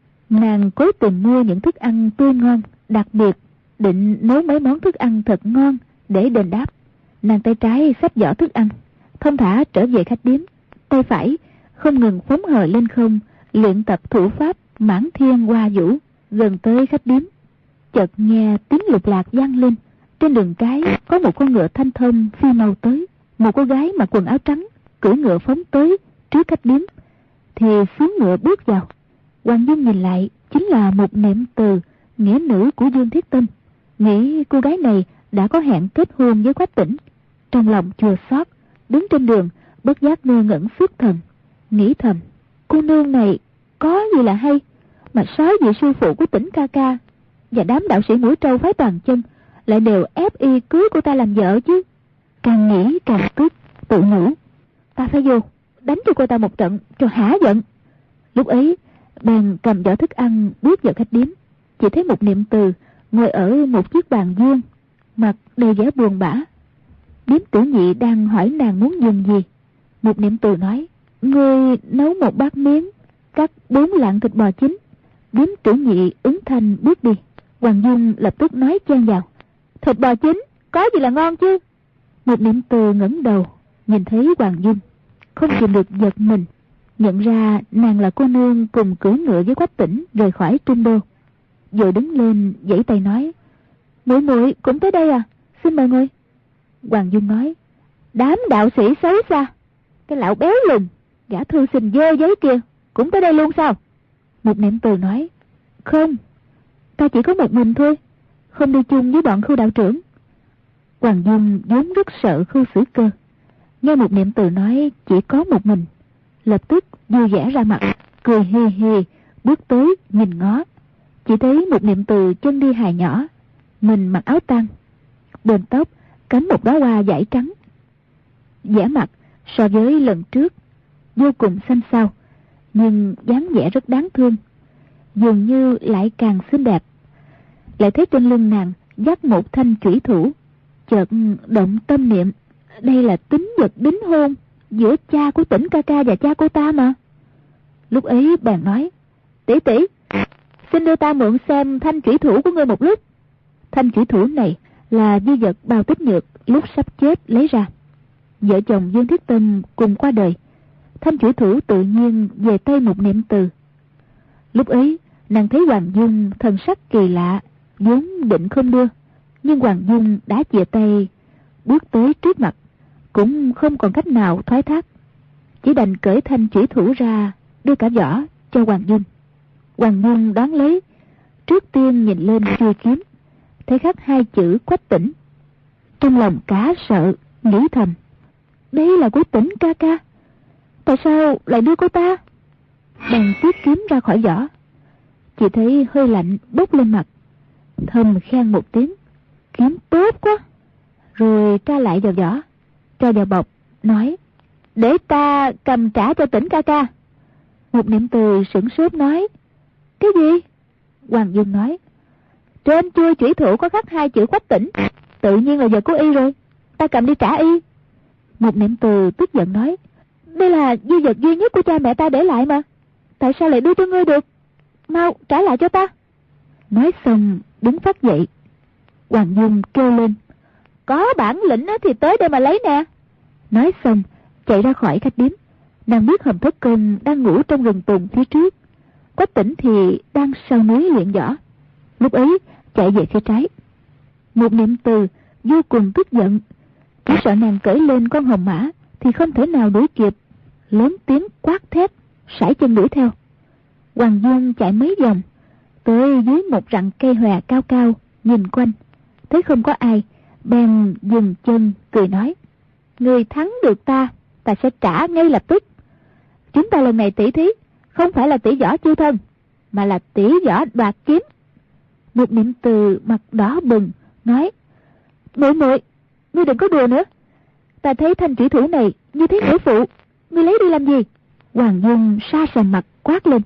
nàng cố tình mua những thức ăn tươi ngon, đặc biệt định nấu mấy món thức ăn thật ngon để đền đáp. Nàng tay trái xách giỏ thức ăn, thông thả trở về khách điếm, tay phải không ngừng phóng hờ lên không, luyện tập thủ pháp Mãn Thiên Hoa Vũ. Gần tới khách điếm, chợt nghe tiếng lục lạc vang lên. Trên đường cái có một con ngựa thanh thông phi mau tới. Một cô gái mặc quần áo trắng cưỡi ngựa phóng tới trước khách điếm, thì xuống ngựa bước vào. Hoàng Dung nhìn lại, chính là một Niệm Từ, nghĩa nữ của Dương Thiết Tâm. Nghĩ cô gái này đã có hẹn kết hôn với Quách Tỉnh, trong lòng chua xót, đứng trên đường bất giác ngơ ngẩn xuất thần, nghĩ thầm, cô nương này có gì là hay mà sáu vị sư phụ của Tỉnh ca ca và đám đạo sĩ mũi trâu phái Toàn Chân lại đều ép y cưới cô ta làm vợ chứ. Càng nghĩ càng tức, tự nhủ, ta phải vô đánh cho cô ta một trận cho hả giận. Lúc ấy bèn cầm giỏ thức ăn bước vào khách điếm, chỉ thấy một Niệm Từ ngồi ở một chiếc bàn vuông, mặt đầy vẻ buồn bã. Điếm Tử Nhị đang hỏi nàng muốn dùng gì. Một Niệm Từ nói, ngươi nấu một bát miếng, cắt 4 lạng thịt bò chín. Điếm Tử Nhị ứng thanh bước đi. Hoàng Dung lập tức nói chen vào, thịt bò chín có gì là ngon chứ. Một Niệm Từ ngẩng đầu nhìn thấy Hoàng Dung, không kìm được giật mình, nhận ra nàng là cô nương cùng cưỡi ngựa với Quách Tỉnh rời khỏi Trung Đô. Rồi đứng lên giãy tay nói, muội muội cũng tới đây à, xin mời ngồi. Hoàng Dung nói, đám đạo sĩ xấu xa, cái lão béo lùn gã thư sinh dơ giấy kia cũng tới đây luôn sao? Một Niệm Từ nói, không, Ta chỉ có một mình thôi, không đi chung với bọn Khưu đạo trưởng. Hoàng Dung vốn rất sợ Khưu Xử Cơ, nghe Mục Niệm Từ nói chỉ có một mình, lập tức vui vẻ ra mặt, cười hi hi, bước tới nhìn ngó. Chỉ thấy Mục Niệm Từ chân đi hài nhỏ, mình mặc áo tang, bên tóc cắm một đóa hoa dải trắng. Vẻ mặt so với lần trước vô cùng xanh xao, nhưng dáng vẻ rất đáng thương, dường như lại càng xinh đẹp. Lại thấy trên lưng nàng dắt một thanh chủy thủ, chợt động tâm niệm, đây là tín vật đính hôn giữa cha của Tĩnh ca ca và cha cô ta mà. Lúc ấy bèn nói, tỷ tỷ, xin đưa ta mượn xem thanh chủy thủ của ngươi một lúc. Thanh chủy thủ này là di vật Bao Tích Nhược lúc sắp chết lấy ra. Vợ chồng Dương Thiết Tâm cùng qua đời, thanh chủy thủ tự nhiên về tay Mục Niệm Từ. Lúc ấy nàng thấy Hoàng Dung thần sắc kỳ lạ, vốn định không đưa, nhưng Hoàng Dung đã chìa tay bước tới trước mặt, cũng không còn cách nào thoái thác, chỉ đành cởi thanh chủy thủ ra đưa cả vỏ cho Hoàng Dung. Hoàng Dung đón lấy, trước tiên nhìn lên chuôi kiếm, thấy khắc hai chữ Quách Tĩnh, trong lòng cả sợ, nghĩ thầm, đây là của Tĩnh ca ca, tại sao lại đưa cô ta? Bèn tiết kiếm ra khỏi vỏ, chỉ thấy hơi lạnh bốc lên mặt, thầm khen một tiếng, kiếm tốt quá, rồi tra lại vào vỏ, cho vào bọc, nói, để ta cầm trả cho Tĩnh ca ca. Một Niệm Từ sửng sốt nói, cái gì? Hoàng Dung nói, trên chuôi chủy thủ có khắc hai chữ Quách Tĩnh, tự nhiên là vật của y rồi, ta cầm đi trả y. Một Niệm Từ tức giận nói, đây là di vật duy nhất của cha mẹ ta để lại mà, tại sao lại đưa cho ngươi được? Mau trả lại cho ta. Nói xong đứng phát dậy. Hoàng Dung kêu lên, có bản lĩnh thì tới đây mà lấy nè. Nói xong chạy ra khỏi khách điếm. Nàng biết Hồng Thất Công đang ngủ trong rừng tùng phía trước, Quách Tĩnh thì đang sau núi luyện võ. Lúc ấy chạy về phía trái. Một Niệm Từ vô cùng tức giận, chỉ sợ nàng cởi lên con hồng mã thì không thể nào đuổi kịp, lớn tiếng quát thét, sải chân đuổi theo. Hoàng Dung chạy mấy vòng, tới dưới một rặng cây hòe cao cao, nhìn quanh, thấy không có ai, bèn dừng chân cười nói, người thắng được ta sẽ trả ngay lập tức. Chúng ta lần này tỷ thí không phải là tỷ võ chiêu thân, mà là tỷ võ đoạt kiếm. Một Niệm Từ mặt đỏ bừng nói, muội muội, ngươi đừng có đùa nữa, ta thấy thanh chủy thủ này như thế nghĩa phụ, ngươi lấy đi làm gì? Hoàng Dung sa sầm mặt quát lên,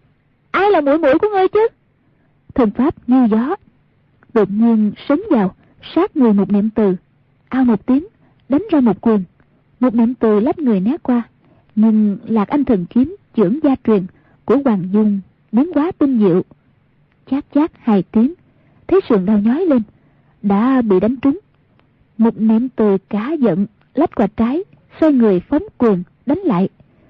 ai là muội muội của ngươi chứ? Thần pháp như gió, đột nhiên sấn vào sát người Một Niệm Từ, ao một tiếng đánh ra một quyền. Một Niệm Từ lách người né qua, nhưng Lạc Anh thần kiếm chưởng gia truyền của Hoàng Dung biến quá tinh diệu, chát chát hai tiếng, thấy sườn đau nhói lên, đã bị đánh trúng. Một Niệm Từ cả giận lách qua trái, xoay người phóng quyền đánh lại,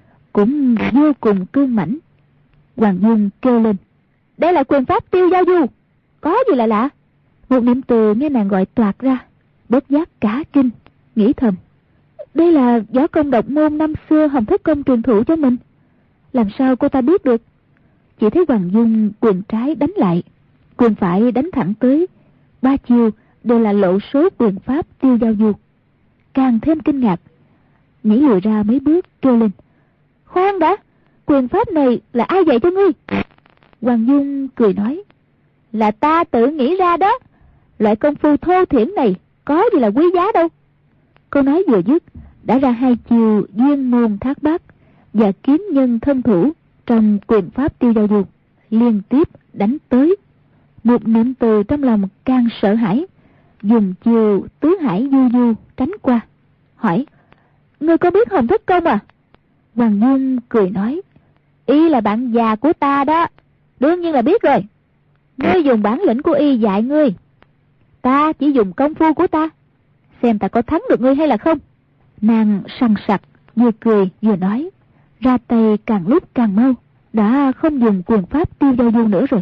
cũng vô cùng cương mãnh. Hoàng Dung kêu lên, đây là quyền pháp Tiêu Giao Du, có gì là lạ? Một Niệm Từ nghe nàng gọi toạc ra, bất giác cả kinh, nghĩ thầm, đây là võ công độc môn năm xưa Hồng Thất Công truyền thụ cho mình, làm sao cô ta biết được? Chỉ thấy Hoàng Dung quyền trái đánh lại, quyền phải đánh thẳng tới, ba chiêu đều là lộ số quyền pháp Tiêu Giao Du. Càng thêm kinh ngạc, nhảy lùi ra mấy bước kêu lên, khoan đã, quyền pháp này là ai dạy cho ngươi? Hoàng Dung cười nói, là ta tự nghĩ ra đó, loại công phu thô thiển này có gì là quý giá đâu. Câu nói vừa dứt đã ra hai chiêu duyên môn thác bát và kiếm nhân thân thủ trong quyền pháp Tiêu Giao Du, liên tiếp đánh tới. Một Niệm Từ trong lòng càng sợ hãi, dùng chiêu tứ hải du du tránh qua, hỏi, ngươi có biết Hồng Thất Công à? Hoàng Dung cười nói, y là bạn già của ta đó, đương nhiên là biết rồi. Ngươi dùng bản lĩnh của y dạy ngươi, ta chỉ dùng công phu của ta, xem ta có thắng được ngươi hay là không. Nàng sằng sặc vừa cười vừa nói, ra tay càng lúc càng mau, đã không dùng quyền pháp Tiêu Giao Du nữa rồi.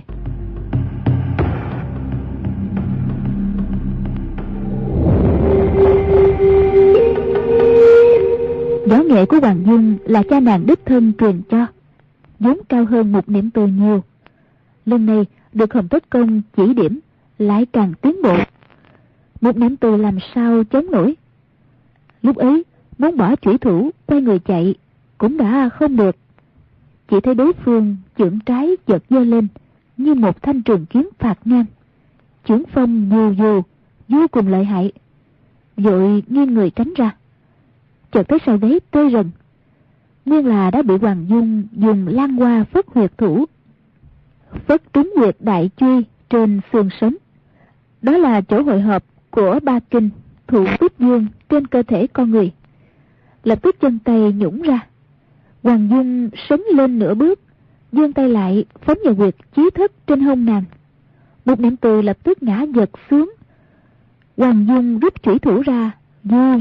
Võ nghệ của Hoàng Dung là cha nàng đích thân truyền cho, vốn cao hơn Một Niệm Từ nhiều. Lần này được Hồng Thất Công chỉ điểm, lại càng tiến bộ. Một niệm từ làm sao chống nổi. Lúc ấy muốn bỏ chủy thủ quay người chạy cũng đã không được. Chỉ thấy đối phương chưởng trái chợt giơ lên như một thanh trường kiếm phạt ngang, chưởng phong dù dù vô cùng lợi hại. Vội nghiêng người tránh ra, chợt thấy sau đấy tơi rần, nguyên là đã bị Hoàng Dung dùng lan hoa phất huyệt thủ, phất trúng huyệt đại truy trên xương sống. Đó là chỗ hội hợp của ba kinh thủ tích dương trên cơ thể con người. Lập tức chân tay nhũng ra, Hoàng Dung sấn lên nửa bước, giương tay lại phóng vào huyệt chí thất trên hông nàng. Một niệm từ lập tức ngã giật xuống. Hoàng Dung rút chủy thủ ra, du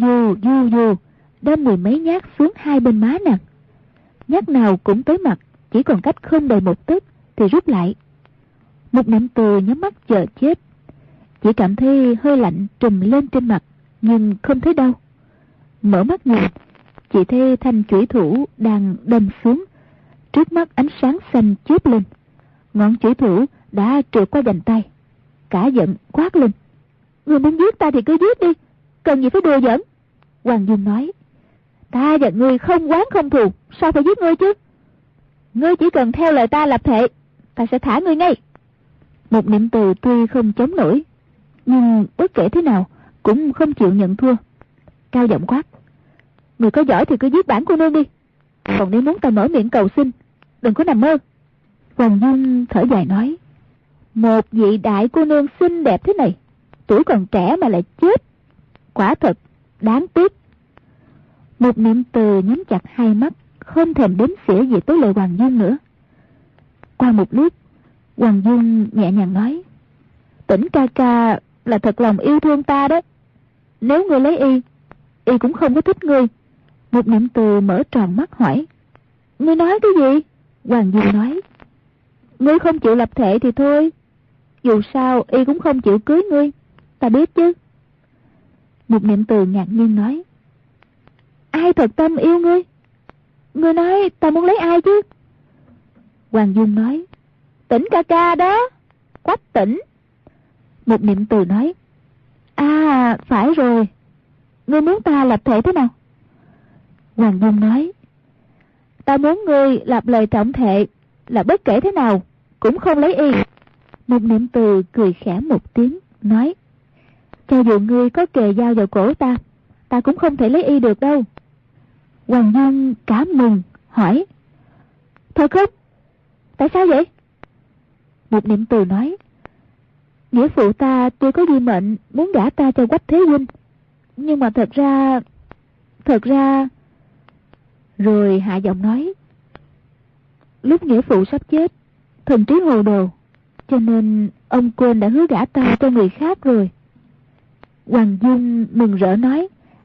đâm mười mấy nhát xuống hai bên má nàng. Nhát nào cũng tới mặt, chỉ còn cách không đầy một tấc thì rút lại. Một niệm từ nhắm mắt chờ chết, chỉ cảm thấy hơi lạnh trùm lên trên mặt, nhưng không thấy đau. Mở mắt nhìn, chỉ thấy thanh chủy thủ đang đâm xuống. Trước mắt ánh sáng xanh chớp lên, ngọn chủy thủ đã trượt qua vành tay. Cả giận quát lên: "Ngươi muốn giết ta thì cứ giết đi, cần gì phải đùa giỡn?" Hoàng Dung nói: "Ta và ngươi không oán không thù, sao phải giết ngươi chứ? Ngươi chỉ cần theo lời ta lập thệ, ta sẽ thả ngươi ngay." Một niệm từ tuy không chống nổi, nhưng bất kể thế nào cũng không chịu nhận thua, cao giọng quát: "Người có giỏi thì cứ giết bản cô nương đi, còn nếu muốn ta mở miệng cầu xin, đừng có nằm mơ." Hoàng Dung thở dài nói: "Một vị đại cô nương xinh đẹp thế này, tuổi còn trẻ mà lại chết, quả thật đáng tiếc." Một niệm từ nhắm chặt hai mắt, không thèm đếm xỉa gì tới lời Hoàng Dung nữa. Qua một lúc, Hoàng Dung nhẹ nhàng nói: "Tĩnh ca ca là thật lòng yêu thương ta đó. Nếu ngươi lấy y cũng không có thích ngươi." Một niệm từ mở tròn mắt hỏi: "Ngươi nói cái gì?" Hoàng Dung nói: "Ngươi không chịu lập thệ thì thôi, dù sao y cũng không chịu cưới ngươi, ta biết chứ." Một niệm từ ngạc nhiên nói: "Ai thật tâm yêu ngươi? Ngươi nói ta muốn lấy ai chứ?" Hoàng Dung nói: "Tĩnh ca ca đó, Quách Tĩnh." Một niệm từ nói: "À, phải rồi, ngươi muốn ta lập thệ thế nào?" Hoàng Dung nói: "Ta muốn ngươi lập lời trọng thệ là bất kể thế nào cũng không lấy y." Một niệm từ cười khẽ một tiếng nói: "Cho dù ngươi có kề dao vào cổ ta, ta cũng không thể lấy y được đâu." Hoàng Dung cả mừng hỏi: "Thật không? Tại sao vậy?" Một niệm từ nói: "Nghĩa phụ ta tuy có di mệnh muốn gả ta cho Quách Thế huynh, nhưng mà thật ra Rồi hạ giọng nói: "Lúc nghĩa phụ sắp chết, thần trí hồ đồ, cho nên ông quên đã hứa gả ta cho người khác rồi." Hoàng Dung mừng rỡ nói: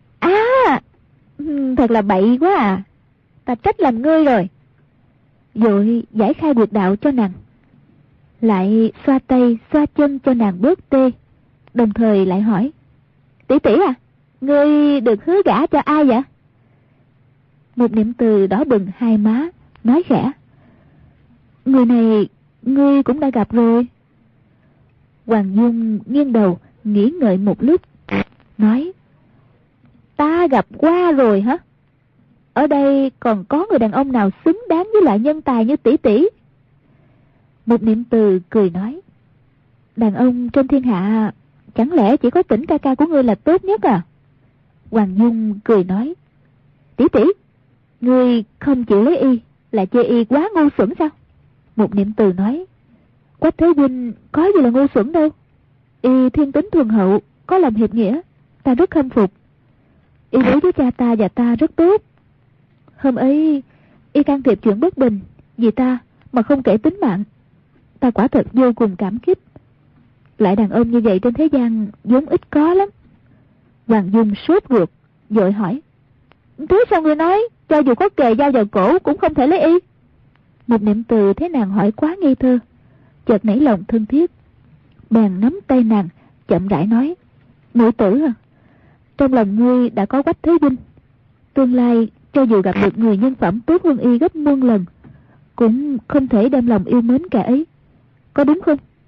Thật là bậy quá à, ta trách lầm ngươi rồi." Rồi giải khai quyệt đạo cho nàng, lại xoa tay xoa chân cho nàng bớt tê, đồng thời lại hỏi: "Tỷ tỷ à, ngươi được hứa gả cho ai vậy?" Một niệm từ đỏ bừng hai má, nói khẽ: "Người này ngươi cũng đã gặp rồi." Hoàng Dung nghiêng đầu nghĩ ngợi một lúc, nói: "Ta gặp qua rồi hả? Ở đây còn có người đàn ông nào xứng đáng với loại nhân tài như tỷ tỷ?" Một niệm từ cười nói: "Đàn ông trên thiên hạ chẳng lẽ chỉ có Tĩnh ca ca của ngươi là tốt nhất à?" Hoàng Dung cười nói: "Tỷ tỷ, ngươi không chịu lấy y là chê y quá ngu xuẩn sao?" Một niệm từ nói: "Quách Thế huynh có gì là ngu xuẩn đâu. Y thiên tính thuần hậu, có lòng hiệp nghĩa, ta rất khâm phục. Y đối với cha ta và ta rất tốt. Hôm ấy y can thiệp chuyện bất bình vì ta mà không kể tính mạng, ta quả thật vô cùng cảm kích. Lại đàn ông như vậy trên thế gian vốn ít có lắm." Hoàng Dung sốt ruột, vội hỏi: "Thế sao ngươi nói cho dù có kề dao vào cổ cũng không thể lấy y?" Một niệm từ thấy nàng hỏi quá ngây thơ, chợt nảy lòng thân thiết, bèn nắm tay nàng chậm rãi nói: "Nữ tử à, trong lòng ngươi đã có Quách Thế huynh, tương lai cho dù gặp được người nhân phẩm tốt hơn y gấp muôn lần, cũng không thể đem lòng yêu mến cả ấy, có đúng không?"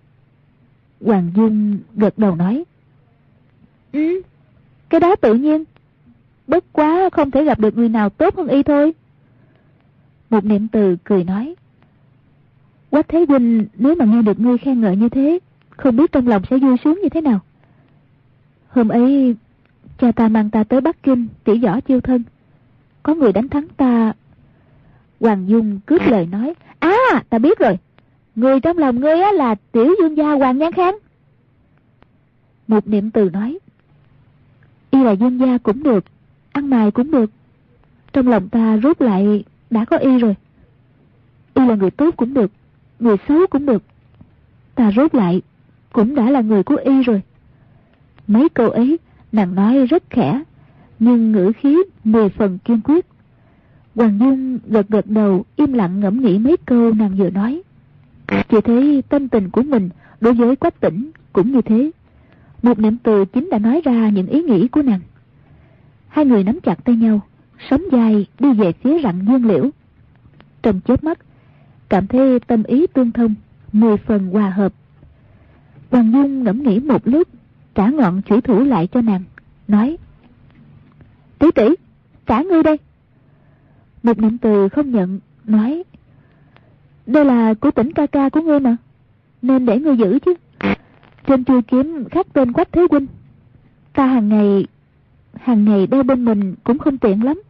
Hoàng Dung gật đầu nói: cái đó tự nhiên. Bất quá không thể gặp được người nào tốt hơn y thôi. Một Niệm Từ cười nói: Quách Thế huynh nếu mà nghe được ngươi khen ngợi như thế, không biết trong lòng sẽ vui sướng như thế nào. Hôm ấy cha ta mang ta tới Bắc Kinh tỉ võ chiêu thân, có người đánh thắng ta. Hoàng Dung cướp lời nói: ta biết rồi, người trong lòng ngươi á là tiểu dương gia Hoàng Nhan Khang. Một Niệm Từ nói: y là dương gia cũng được, ăn mày cũng được, trong lòng ta rốt lại đã có y rồi. Y là người tốt cũng được, người xấu cũng được, ta rốt lại cũng đã là người của y rồi. Mấy câu ấy nàng nói rất khẽ, nhưng ngữ khí 10 phần kiên quyết. Hoàng Dung gật gật đầu, im lặng ngẫm nghĩ mấy câu nàng vừa nói. Chỉ thấy tâm tình của mình đối với Quách Tĩnh cũng như thế. Một Niệm Từ chính đã nói ra những ý nghĩ của nàng. Hai người nắm chặt tay nhau, sóng vai đi về phía rặng dương liễu. Trong chớp mắt, cảm thấy tâm ý tương thông, 10 phần hòa hợp. Hoàng Dung ngẫm nghĩ một lúc, trả ngọn chủy thủ lại cho nàng, nói: Tỷ tỷ, trả ngươi đây. Một Niệm Từ không nhận, nói: Đây là của Tĩnh ca ca của ngươi mà, nên để ngươi giữ chứ. Trên chuôi kiếm khắc tên Quách Thế huynh, ta hàng ngày đeo bên mình cũng không tiện lắm.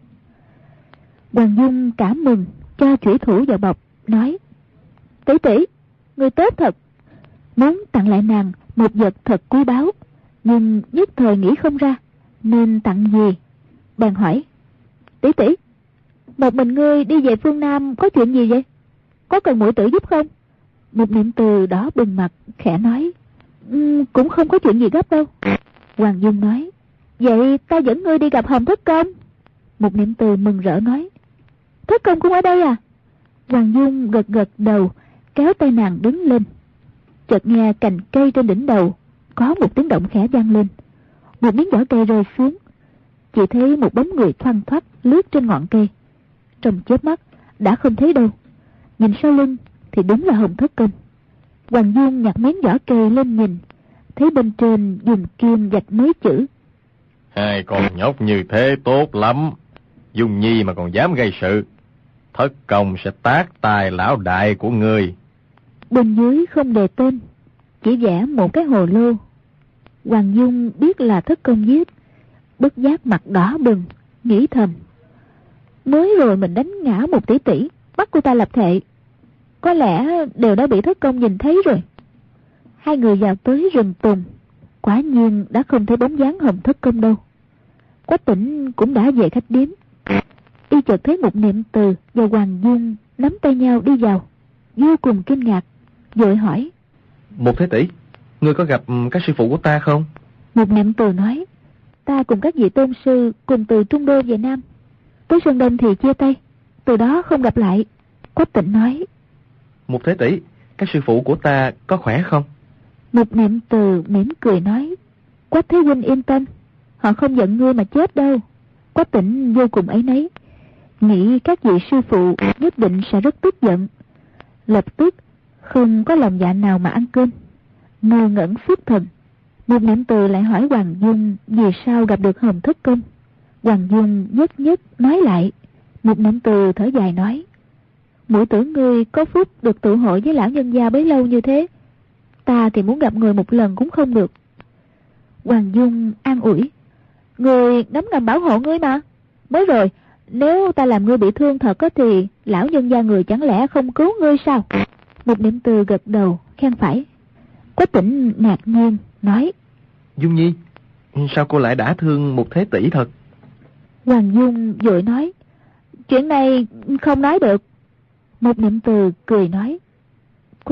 Hoàng Dung cảm mừng, cho chủy thủ vào bọc, nói: Tỷ tỷ, người tốt thật. Muốn tặng lại nàng một vật thật quý báu, nhưng nhất thời nghĩ không ra nên tặng gì. Bèn hỏi: Tỷ tỷ, một mình ngươi đi về phương Nam có chuyện gì vậy? Có cần muội tử giúp không? Một Niệm Từ đỏ bừng mặt, khẽ nói: Cũng không có chuyện gì gấp đâu. Hoàng Dung nói: Vậy ta dẫn ngươi đi gặp Hồng Thất Công. Một Niệm Từ mừng rỡ nói: Thất Công cũng ở đây à? Hoàng Dung gật gật đầu, kéo tay nàng đứng lên. Chợt nghe cành cây trên đỉnh đầu có một tiếng động khẽ vang lên, một miếng vỏ cây rơi xuống. Chỉ thấy một bóng người thoăn thoắt lướt trên ngọn cây. Trong chớp mắt đã không thấy đâu. Nhìn sau lưng thì đúng là Hồng Thất Công. Hoàng Dung nhặt miếng vỏ cây lên nhìn, thấy bên trên dùng kim vạch mấy chữ: Hai con nhóc như thế tốt lắm, Dung Nhi mà còn dám gây sự, Thất Công sẽ tát tài lão đại của ngươi. Bên dưới không đề tên, chỉ vẽ một cái hồ lô. Hoàng Dung biết là Thất Công giết, bất giác mặt đỏ bừng, nghĩ thầm: Mới rồi mình đánh ngã một tỷ tỷ, bắt cô ta lập thệ, có lẽ đều đã bị Thất Công nhìn thấy rồi. Hai người vào tới rừng tùng, quả nhiên đã không thấy bóng dáng Hồng Thất Công đâu. Quách Tĩnh cũng đã về khách điếm. Y chợt thấy một Niệm Từ và Hoàng Dung nắm tay nhau đi vào, vô cùng kinh ngạc, vội hỏi: Một Thế tỷ, ngươi có gặp các sư phụ của ta không? Một Niệm Từ nói: Ta cùng các vị tôn sư cùng từ Trung Đô về Nam, tới Sơn Đông thì chia tay, từ đó không gặp lại. Quách Tĩnh nói: Một Thế tỷ, các sư phụ của ta có khỏe không? Một Niệm Từ mỉm cười nói: Quách Thế huynh yên tâm, họ không giận ngươi mà chết đâu. Quách Tĩnh vô cùng áy náy, nghĩ các vị sư phụ nhất định sẽ rất tức giận, lập tức không có lòng dạ nào mà ăn cơm, ngơ ngẩn xuất thần. Một Niệm Từ lại hỏi Hoàng Dung vì sao gặp được Hồng Thất Công. Hoàng Dung nhất nhất nói lại. Một Niệm Từ thở dài nói: Muội tưởng ngươi có phúc được tụ hội với lão nhân gia bấy lâu như thế, ta thì muốn gặp người một lần cũng không được. Hoàng Dung an ủi: Người ngấm ngầm bảo hộ ngươi mà. Mới rồi, nếu ta làm ngươi bị thương thật á thì lão nhân gia người chẳng lẽ không cứu ngươi sao? Một Niệm Từ gật đầu khen phải. Quách Tĩnh ngạc nhiên nói: Dung Nhi, sao cô lại đã thương một Thế tỷ thật? Hoàng Dung vội nói: Chuyện này không nói được. Một Niệm Từ cười nói: Cô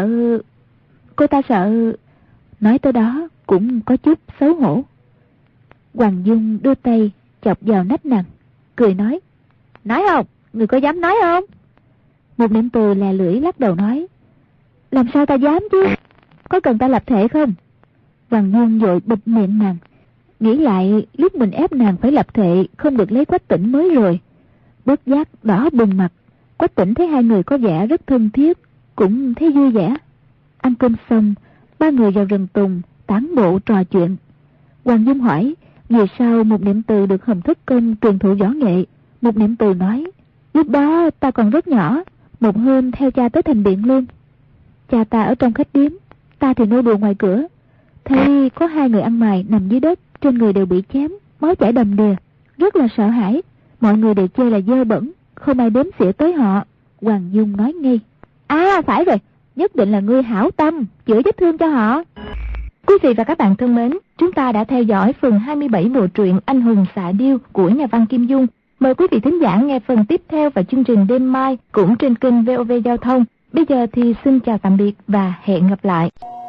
ta sợ. Nói tới đó cũng có chút xấu hổ. Hoàng Dung đưa tay chọc vào nách nàng, cười nói: Nói không? Người có dám nói không? Một Niệm Từ lè lưỡi lắc đầu nói: Làm sao ta dám chứ? Có cần ta lập thệ không? Hoàng Dung vội bịt miệng nàng, nghĩ lại lúc mình ép nàng phải lập thệ không được lấy Quách Tĩnh mới rồi, bất giác đỏ bừng mặt. Quách Tĩnh thấy hai người có vẻ rất thân thiết, cũng thấy vui vẻ. Ăn cơm xong, ba người vào rừng tùng tán bộ trò chuyện. Hoàng Dung hỏi vì sao một niệm từ được Hồng Thất Công truyền thụ võ nghệ. Một niệm từ nói, lúc đó ta còn rất nhỏ, một hôm theo cha tới thành Biện Lương. Cha ta ở trong khách điếm, ta thì nô đùa ngoài cửa. Thấy có hai người ăn mày nằm dưới đất, trên người đều bị chém, máu chảy đầm đìa, rất là sợ hãi. Mọi người đều chê là dơ bẩn, không ai đếm xỉa tới họ. Hoàng Dung nói ngay, phải rồi, nhất định là ngươi hảo tâm chữa vết thương cho họ. Quý vị và các bạn thân mến, chúng ta đã theo dõi phần 27 bộ truyện Anh hùng xạ điêu của nhà văn Kim Dung. Mời quý vị thính giả nghe phần tiếp theo vào chương trình đêm mai cũng trên kênh VOV Giao thông. Bây giờ thì xin chào tạm biệt và hẹn gặp lại.